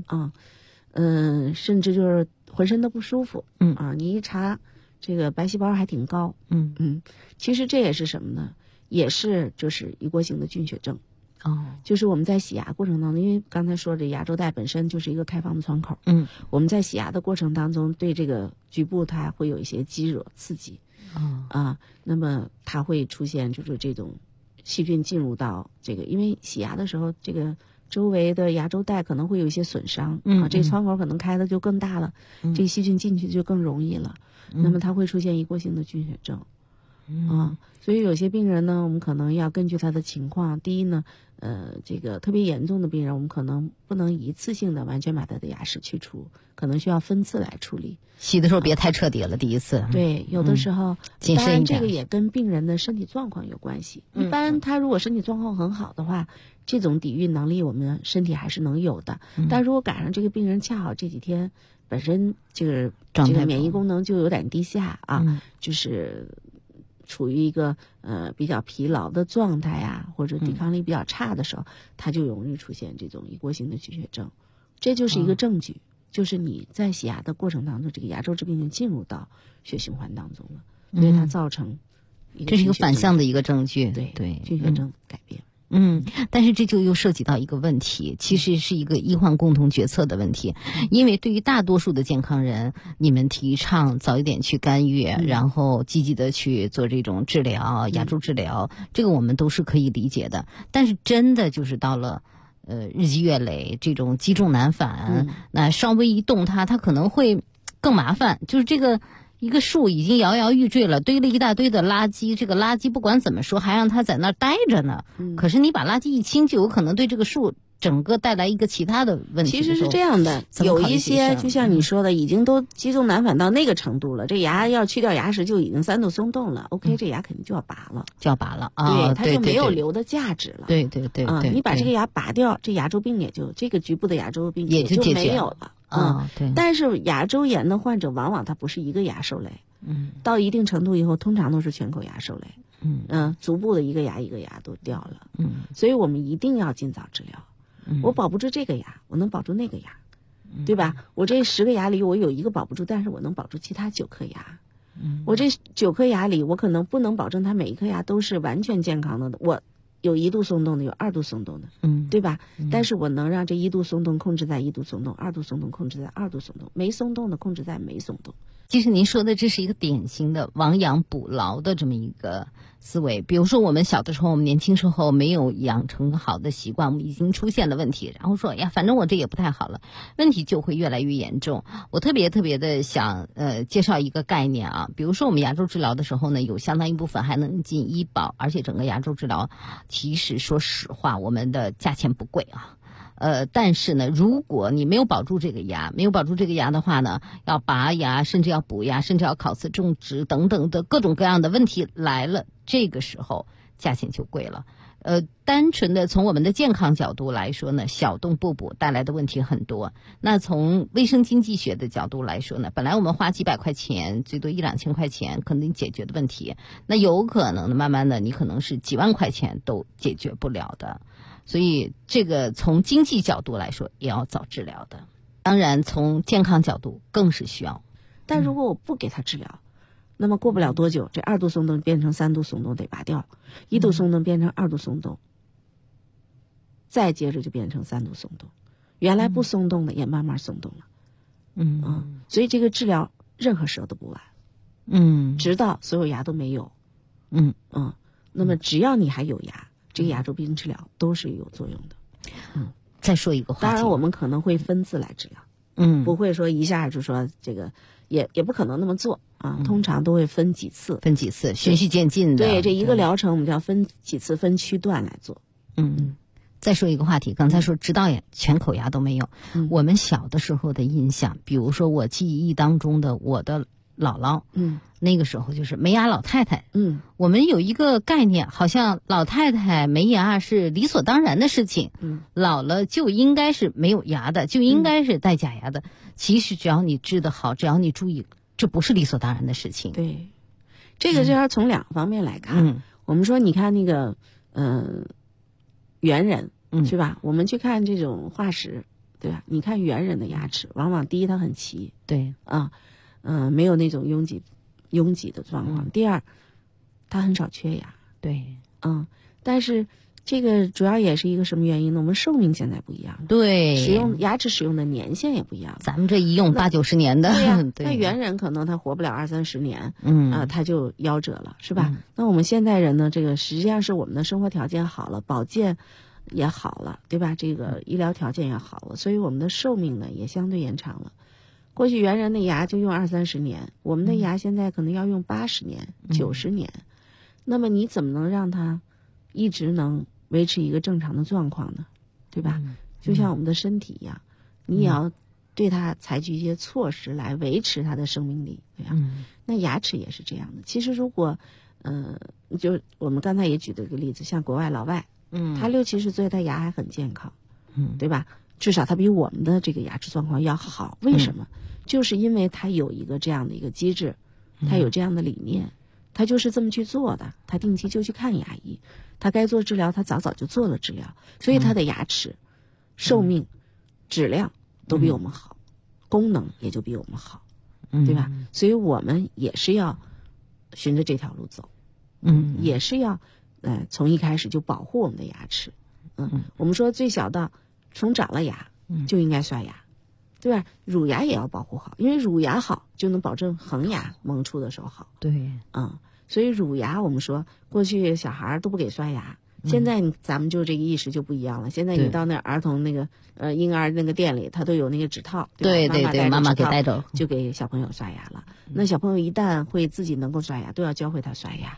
J: 甚至就是浑身都不舒服，你一查这个白细胞还挺高，其实这也是什么呢？也是就是一过性的菌血症。就是我们在洗牙过程当中，因为刚才说这牙周带本身就是一个开放的窗口，我们在洗牙的过程当中，对这个局部它会有一些激惹刺激，那么它会出现就是这种细菌进入到这个，因为洗牙的时候这个周围的牙周带可能会有一些损伤，这个窗口可能开的就更大了，这个细菌进去就更容易了，那么它会出现一过性的菌血症。所以有些病人呢，我们可能要根据他的情况，第一呢，这个特别严重的病人，我们可能不能一次性的完全把他的牙齿去除，可能需要分次来处理。
I: 洗的时候别太彻底了，第一次。
J: 对，有的时候，当然这个也跟病人的身体状况有关系。一般他如果身体状况很好的话，这种抵御能力我们身体还是能有的。但如果赶上这个病人恰好这几天本身这个免疫功能就有点低下啊，就是处于一个比较疲劳的状态啊，或者抵抗力比较差的时候，它就容易出现这种一过性的菌血症。这就是一个证据，就是你在洗牙的过程当中，这个牙周致病菌进入到血循环当中了，所以它造成
I: 这是一个反向的一个证据。
J: 对，菌血症改变。
I: 但是这就又涉及到一个问题，其实是一个医患共同决策的问题。因为对于大多数的健康人，你们提倡早一点去干预，然后积极的去做这种治疗，牙周治疗，这个我们都是可以理解的。但是真的就是到了日积月累，这种积重难返，那稍微一动它可能会更麻烦。就是这个一个树已经摇摇欲坠了，堆了一大堆的垃圾，这个垃圾不管怎么说还让它在那儿待着呢，可是你把垃圾一清，就有可能对这个树整个带来一个其他的问题。
J: 其实是这样的，有一些就像你说的，已经都积重难返到那个程度了，这牙要去掉牙石就已经3度松动了，OK，这牙肯定就要拔了，
I: 啊，
J: 对，它就没有留的价值了。
I: 对，
J: 你把这个牙拔掉，这牙周病这个局部的牙周病
I: 也就
J: 没有了。
I: 对。
J: 但是牙周炎的患者往往他不是一个牙受累，到一定程度以后，通常都是全口牙受累，逐步的一个牙一个牙都掉了，所以我们一定要尽早治疗。我保不住这个牙，我能保住那个牙，对吧？我这10个牙里我有1个保不住，但是我能保住其他9颗牙。我这9颗牙里，我可能不能保证它每一颗牙都是完全健康的，我有1度松动的，有2度松动的，对吧？但是我能让这1度松动控制在1度松动，2度松动控制在2度松动，没松动的控制在没松动。
I: 其实您说的这是一个典型的亡羊补牢的这么一个思维。比如说我们小的时候，我们年轻时候没有养成好的习惯，我们已经出现了问题，然后说呀，反正我这也不太好了，问题就会越来越严重。我特别的想介绍一个概念啊，比如说我们牙周治疗的时候呢，有相当一部分还能进医保，而且整个牙周治疗其实说实话我们的价钱不贵啊。但是呢，如果你没有保住这个牙的话呢，要拔牙，甚至要补牙，甚至要烤瓷种植等等的各种各样的问题来了，这个时候价钱就贵了。单纯的从我们的健康角度来说呢，小洞不补带来的问题很多。那从卫生经济学的角度来说呢，本来我们花几百块钱，最多1-2千块钱可能解决的问题，那有可能呢，慢慢的你可能是几万块钱都解决不了的。所以这个从经济角度来说也要早治疗的，当然从健康角度更是需要。
J: 但如果我不给他治疗，那么过不了多久，这2度松动变成3度松动得拔掉，1度松动变成2度松动，再接着就变成3度松动，原来不松动的也慢慢松动了。所以这个治疗任何时候都不晚，直到所有牙都没有。那么只要你还有牙，这个牙周病治疗都是有作用的。
I: 再说一个话题，
J: 当然我们可能会分次来治疗，不会说一下就说这个，也不可能那么做啊。通常都会分几次，
I: 循序渐进的。
J: 对，这一个疗程我们就要分几次，分区段来做。
I: 再说一个话题，刚才说直到全口牙都没有，我们小的时候的印象，比如说我记忆当中的我的姥姥，那个时候就是没牙老太太，我们有一个概念，好像老太太没牙是理所当然的事情，老了就应该是没有牙的，就应该是戴假牙的。其实只要你治得好，只要你注意，这不是理所当然的事情。
J: 对，这个就要从2个方面来看。我们说，你看那个猿人，是吧？我们去看这种化石，对吧？你看猿人的牙齿，往往第一它很齐，
I: 对
J: 啊，没有那种拥挤的状况。第二，它很少缺牙，
I: 对，
J: 但是这个主要也是一个什么原因呢？我们寿命现在不一样，
I: 对，
J: 牙齿使用的年限也不一样。
I: 咱们这一用80-90年的，
J: 对呀，那猿人可能他活不了20-30年，他就夭折了，是吧？那我们现代人呢，这个实际上是我们的生活条件好了，保健也好了，对吧？这个医疗条件也好了，所以我们的寿命呢也相对延长了。过去猿人的牙就用20-30年，我们的牙现在可能要用80年、90年。那么你怎么能让它一直能维持一个正常的状况呢？对吧？就像我们的身体一样，你也要对它采取一些措施来维持它的生命力，对吧？那牙齿也是这样的。其实如果就我们刚才也举了一个例子，像国外老外，他60-70岁，他牙还很健康，对吧？至少他比我们的这个牙齿状况要好。为什么？就是因为他有一个这样的一个机制，他有这样的理念，他就是这么去做的。他定期就去看牙医，他该做治疗，他早就做了治疗，所以他的牙齿寿命、质量都比我们好，功能也就比我们好，对吧？所以我们也是要循着这条路走，也是要从一开始就保护我们的牙齿。我们说最小的从长了牙就应该刷牙，对吧？乳牙也要保护好，因为乳牙好就能保证恒牙萌出的时候好。
I: 对，
J: 所以乳牙我们说过去小孩都不给刷牙，现在咱们就这个意识就不一样了。现在你到那儿童那个婴儿那个店里，他都有那个指套，
I: 对，妈妈给带走，
J: 就给小朋友刷牙了。那小朋友一旦会自己能够刷牙，都要教会他刷牙。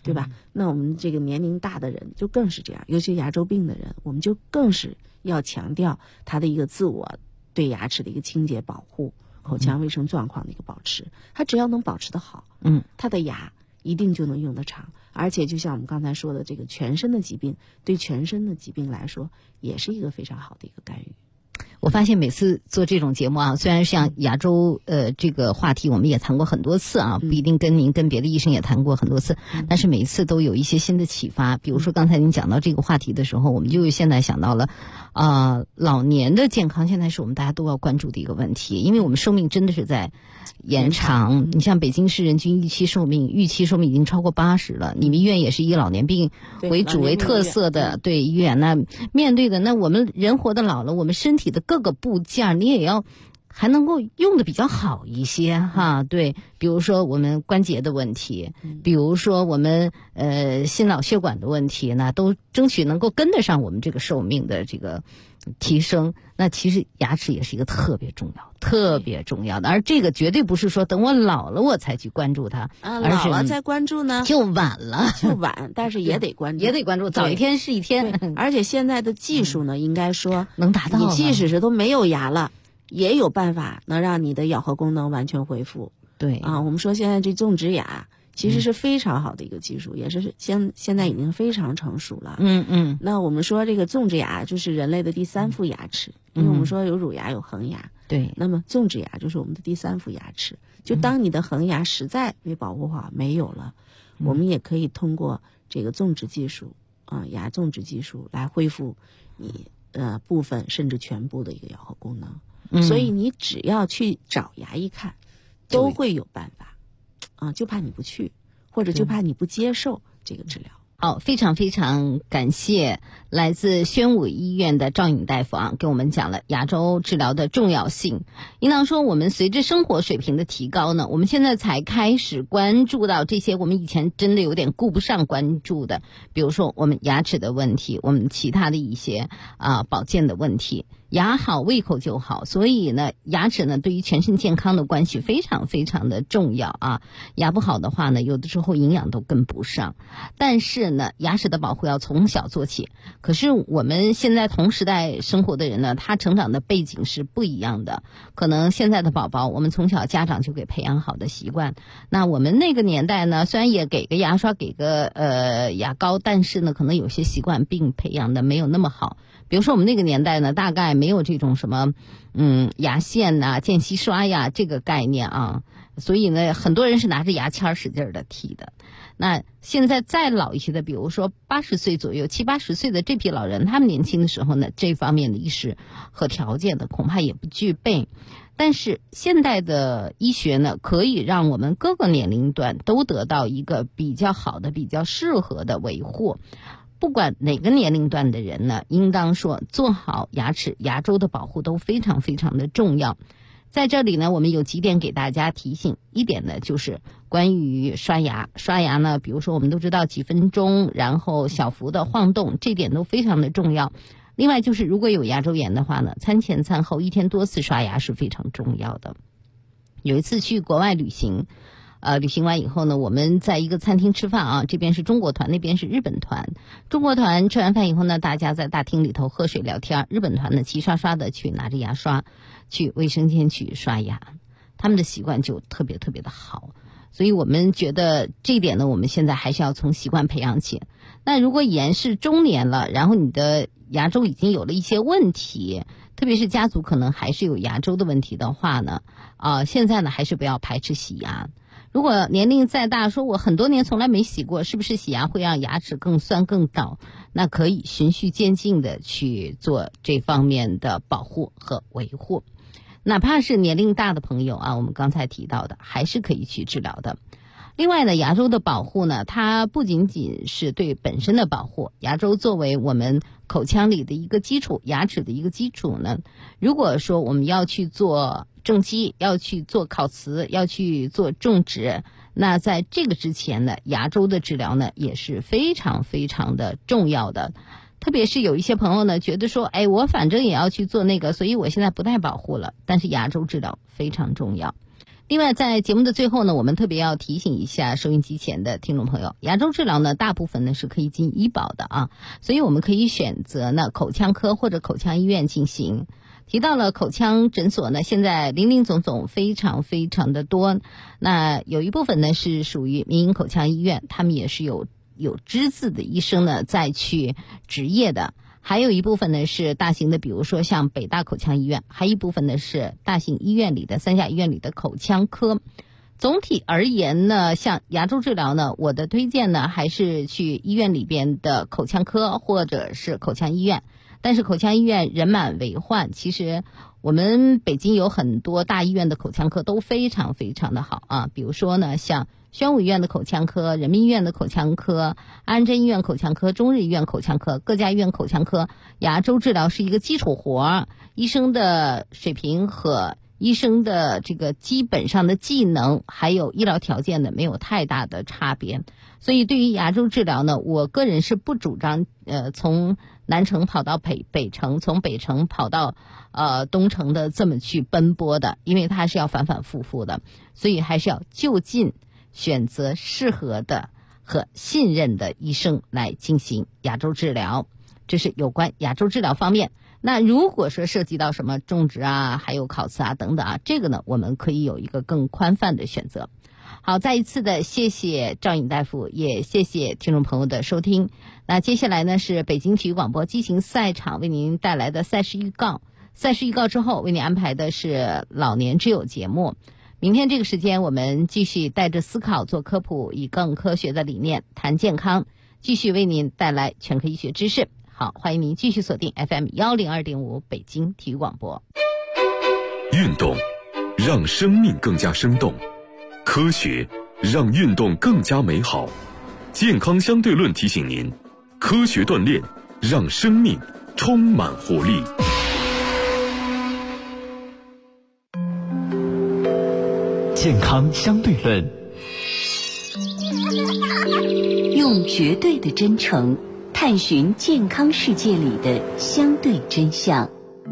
J: 对吧？那我们这个年龄大的人就更是这样，尤其牙周病的人，我们就更是要强调他的一个自我对牙齿的一个清洁保护，口腔卫生状况的一个保持。他只要能保持得好，他的牙一定就能用得长。而且就像我们刚才说的，这个全身的疾病，对全身的疾病来说，也是一个非常好的一个干预。
I: 我发现每次做这种节目啊，虽然像牙周这个话题我们也谈过很多次啊，不一定跟您跟别的医生也谈过很多次，但是每一次都有一些新的启发。比如说刚才您讲到这个话题的时候，我们就现在想到了老年的健康现在是我们大家都要关注的一个问题，因为我们寿命真的是在延长。你像北京市人均预期寿命已经超过80了，你们医院也是以老年病为主为特色的对医院。那面对的那我们人活得老了，我们身体的各个部件你也要还能够用的比较好一些哈，对，比如说我们关节的问题，比如说我们心脑血管的问题呢，都争取能够跟得上我们这个寿命的这个提升。那其实牙齿也是一个特别重要的，而这个绝对不是说等我老了我才去关注它，
J: 老了再关注呢
I: 就晚了，
J: 但是也得关注，
I: 早一天是一天。
J: 而且现在的技术呢，应该说
I: 能达到，
J: 你即使是都没有牙了，也有办法能让你的咬合功能完全恢复。
I: 对
J: 啊，我们说现在这种植牙其实是非常好的一个技术，也是现在已经非常成熟了。那我们说这个种植牙就是人类的第3副牙齿，因为我们说有乳牙有恒牙，
I: 对，
J: 那么种植牙就是我们的第3副牙齿。就当你的恒牙实在没保护好没有了，我们也可以通过这个种植技术牙种植技术来恢复你部分甚至全部的一个咬合功能。所以你只要去找牙医看，都会有办法就怕你不去，或者就怕你不接受这个治疗。
I: 好，非常非常感谢来自宣武医院的赵颖大夫给我们讲了牙周治疗的重要性。应当说我们随着生活水平的提高呢，我们现在才开始关注到这些我们以前真的有点顾不上关注的，比如说我们牙齿的问题，我们其他的一些保健的问题。牙好胃口就好，所以呢牙齿呢对于全身健康的关系非常非常的重要牙不好的话呢，有的时候营养都跟不上。但是呢牙齿的保护要从小做起，可是我们现在同时代生活的人呢，他成长的背景是不一样的。可能现在的宝宝我们从小家长就给培养好的习惯，那我们那个年代呢，虽然也给个牙刷给个牙膏，但是呢可能有些习惯并培养的没有那么好。比如说我们那个年代呢，大概没有这种什么牙线间隙刷呀这个概念所以呢很多人是拿着牙签使劲的剔的。那现在再老一些的，比如说80岁左右70、80岁的这批老人，他们年轻的时候呢，这方面的意识和条件呢恐怕也不具备。但是现代的医学呢，可以让我们各个年龄段都得到一个比较好的比较适合的维护。不管哪个年龄段的人呢，应当说做好牙齿牙周的保护都非常非常的重要。在这里呢，我们有几点给大家提醒。一点呢就是关于刷牙呢，比如说我们都知道几分钟，然后小幅的晃动，这点都非常的重要。另外就是如果有牙周炎的话呢，餐前餐后1天多次刷牙是非常重要的。有一次去国外旅行完以后呢，我们在一个餐厅吃饭这边是中国团，那边是日本团。中国团吃完饭以后呢，大家在大厅里头喝水聊天，日本团呢齐刷刷的去拿着牙刷去卫生间去刷牙，他们的习惯就特别特别的好。所以我们觉得这一点呢，我们现在还是要从习惯培养起。那如果已是中年了，然后你的牙周已经有了一些问题，特别是家族可能还是有牙周的问题的话呢，现在呢还是不要排斥洗牙。如果年龄再大，说我很多年从来没洗过，是不是洗牙会让牙齿更酸更倒？那可以循序渐进的去做这方面的保护和维护。哪怕是年龄大的朋友我们刚才提到的，还是可以去治疗的。另外呢，牙周的保护呢，它不仅仅是对本身的保护，牙周作为我们口腔里的一个基础，牙齿的一个基础呢，如果说我们要去做正畸，要去做烤瓷，要去做种植，那在这个之前呢，牙周的治疗呢也是非常非常的重要的。特别是有一些朋友呢觉得说，我反正也要去做那个，所以我现在不太保护了。但是牙周治疗非常重要。 另外，在节目的最后呢，我们特别要提醒一下收音机前的听众朋友，牙周治疗呢，大部分呢是可以进医保的啊，所以我们可以选择呢口腔科或者口腔医院进行。提到了口腔诊所呢，现在林林总总非常非常的多，那有一部分呢是属于民营口腔医院，他们也是有资质的医生呢再去执业的。还有一部分呢是大型的，比如说像北大口腔医院，还有一部分呢是大型医院里的3甲医院里的口腔科。总体而言呢，像牙周治疗呢，我的推荐呢还是去医院里边的口腔科或者是口腔医院。但是口腔医院人满为患，其实我们北京有很多大医院的口腔科都非常非常的好啊，比如说呢，像宣武医院的口腔科、人民医院的口腔科、安贞医院口腔科、中日医院口腔科，各家医院口腔科牙周治疗是一个基础活，医生的水平和医生的这个基本上的技能还有医疗条件呢没有太大的差别，所以对于牙周治疗呢，我个人是不主张从南城跑到北城，从北城跑到东城的这么去奔波的，因为它是要反反复复的，所以还是要就近选择适合的和信任的医生来进行牙周治疗。这是有关牙周治疗方面。那如果说涉及到什么种植啊，还有烤瓷啊等等啊，这个呢我们可以有一个更宽泛的选择。好，再一次的谢谢赵颖大夫，也谢谢听众朋友的收听。那接下来呢是北京体育广播激情赛场为您带来的赛事预告。赛事预告之后为您安排的是老年之友节目。明天这个时间我们继续带着思考做科普，以更科学的理念谈健康，继续为您带来全科医学知识。好，欢迎您继续锁定 FM102.5 北京体育广播。
B: 运动让生命更加生动，科学让运动更加美好。健康相对论提醒您，科学锻炼让生命充满活力。
H: 健康相对论，
K: 用绝对的真诚探寻健康世界里的相对真相。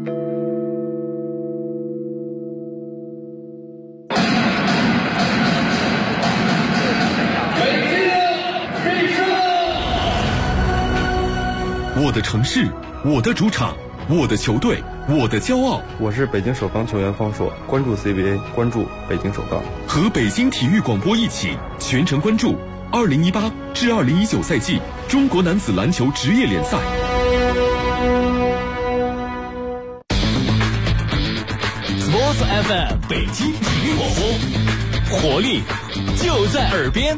B: 我的城市，我的主场，我的球队，我的骄傲。
M: 我是北京首钢球员方硕，关注 CBA， 关注北京首钢。
B: 和北京体育广播一起全程关注2018至2019赛季中国男子篮球职业联赛。
H: Sports FM 北京体育广播，活力就在耳边。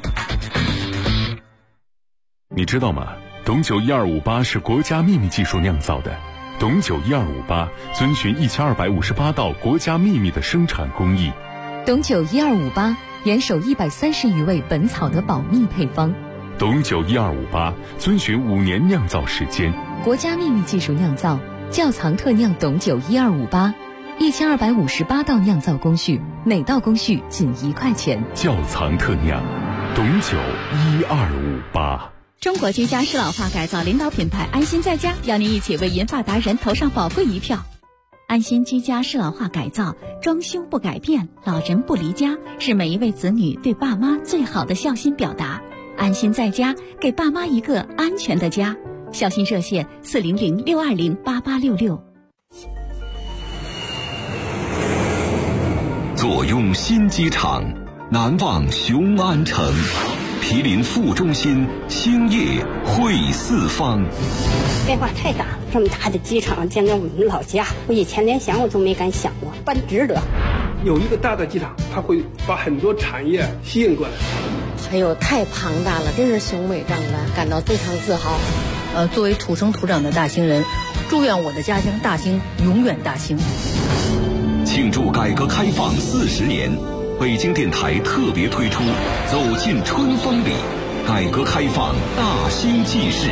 D: 你知道吗？董酒1258是国家秘密技术酿造的。董酒1258遵循1258道国家秘密的生产工艺。
L: 董酒1258严守130余味本草的保密配方。
D: 董酒1258遵循5年酿造时间，
L: 国家秘密技术酿造，窖藏特酿董酒1258，1258道酿造工序，每道工序仅1块钱。
D: 窖藏特酿，董酒1258。
N: 中国居家适老化改造领导品牌安心在家邀您一起为银发达人投上宝贵一票。安心居家适老化改造，装修不改变，老人不离家，是每一位子女对爸妈最好的孝心表达。安心在家，给爸妈一个安全的家。孝心热线400-620-8866。
B: 坐拥新机场，难忘雄安城。毗邻副中心，兴业汇四方。
O: 变化太大了，这么大的机场建在我们老家，我以前连想我都没敢想过，办值得。
P: 有一个大的机场，它会把很多产业吸引过来。
Q: 哎呦，太庞大了，真是雄伟壮观，感到非常自豪。
R: 作为土生土长的大兴人，祝愿我的家乡大兴永远大兴。
B: 庆祝改革开放40年。北京电台特别推出《走进春风里》，改革开放大兴纪事。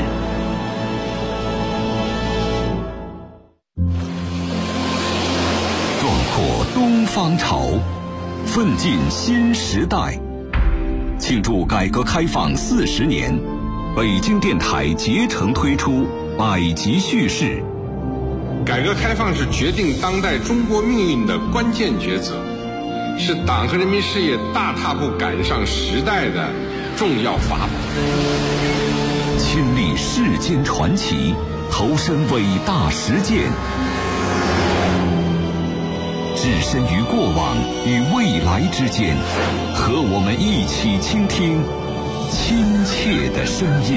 B: 壮阔东方潮，奋进新时代。庆祝改革开放40年，北京电台竭诚推出百集叙事。
S: 改革开放是决定当代中国命运的关键抉择。 是党和人民事业大踏步赶上时代的重要法宝。
T: 亲历世间传奇，投身伟大实践，置身于过往与未来之间，和我们一起倾听亲切的声音。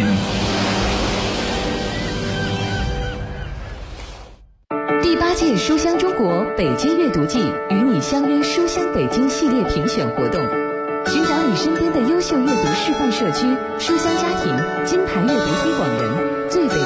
L: 第8届书香中国北京阅读季与你相约书香北京系列评选活动，寻找你身边的优秀阅读示范社区、书香家庭、金牌阅读推广人、最北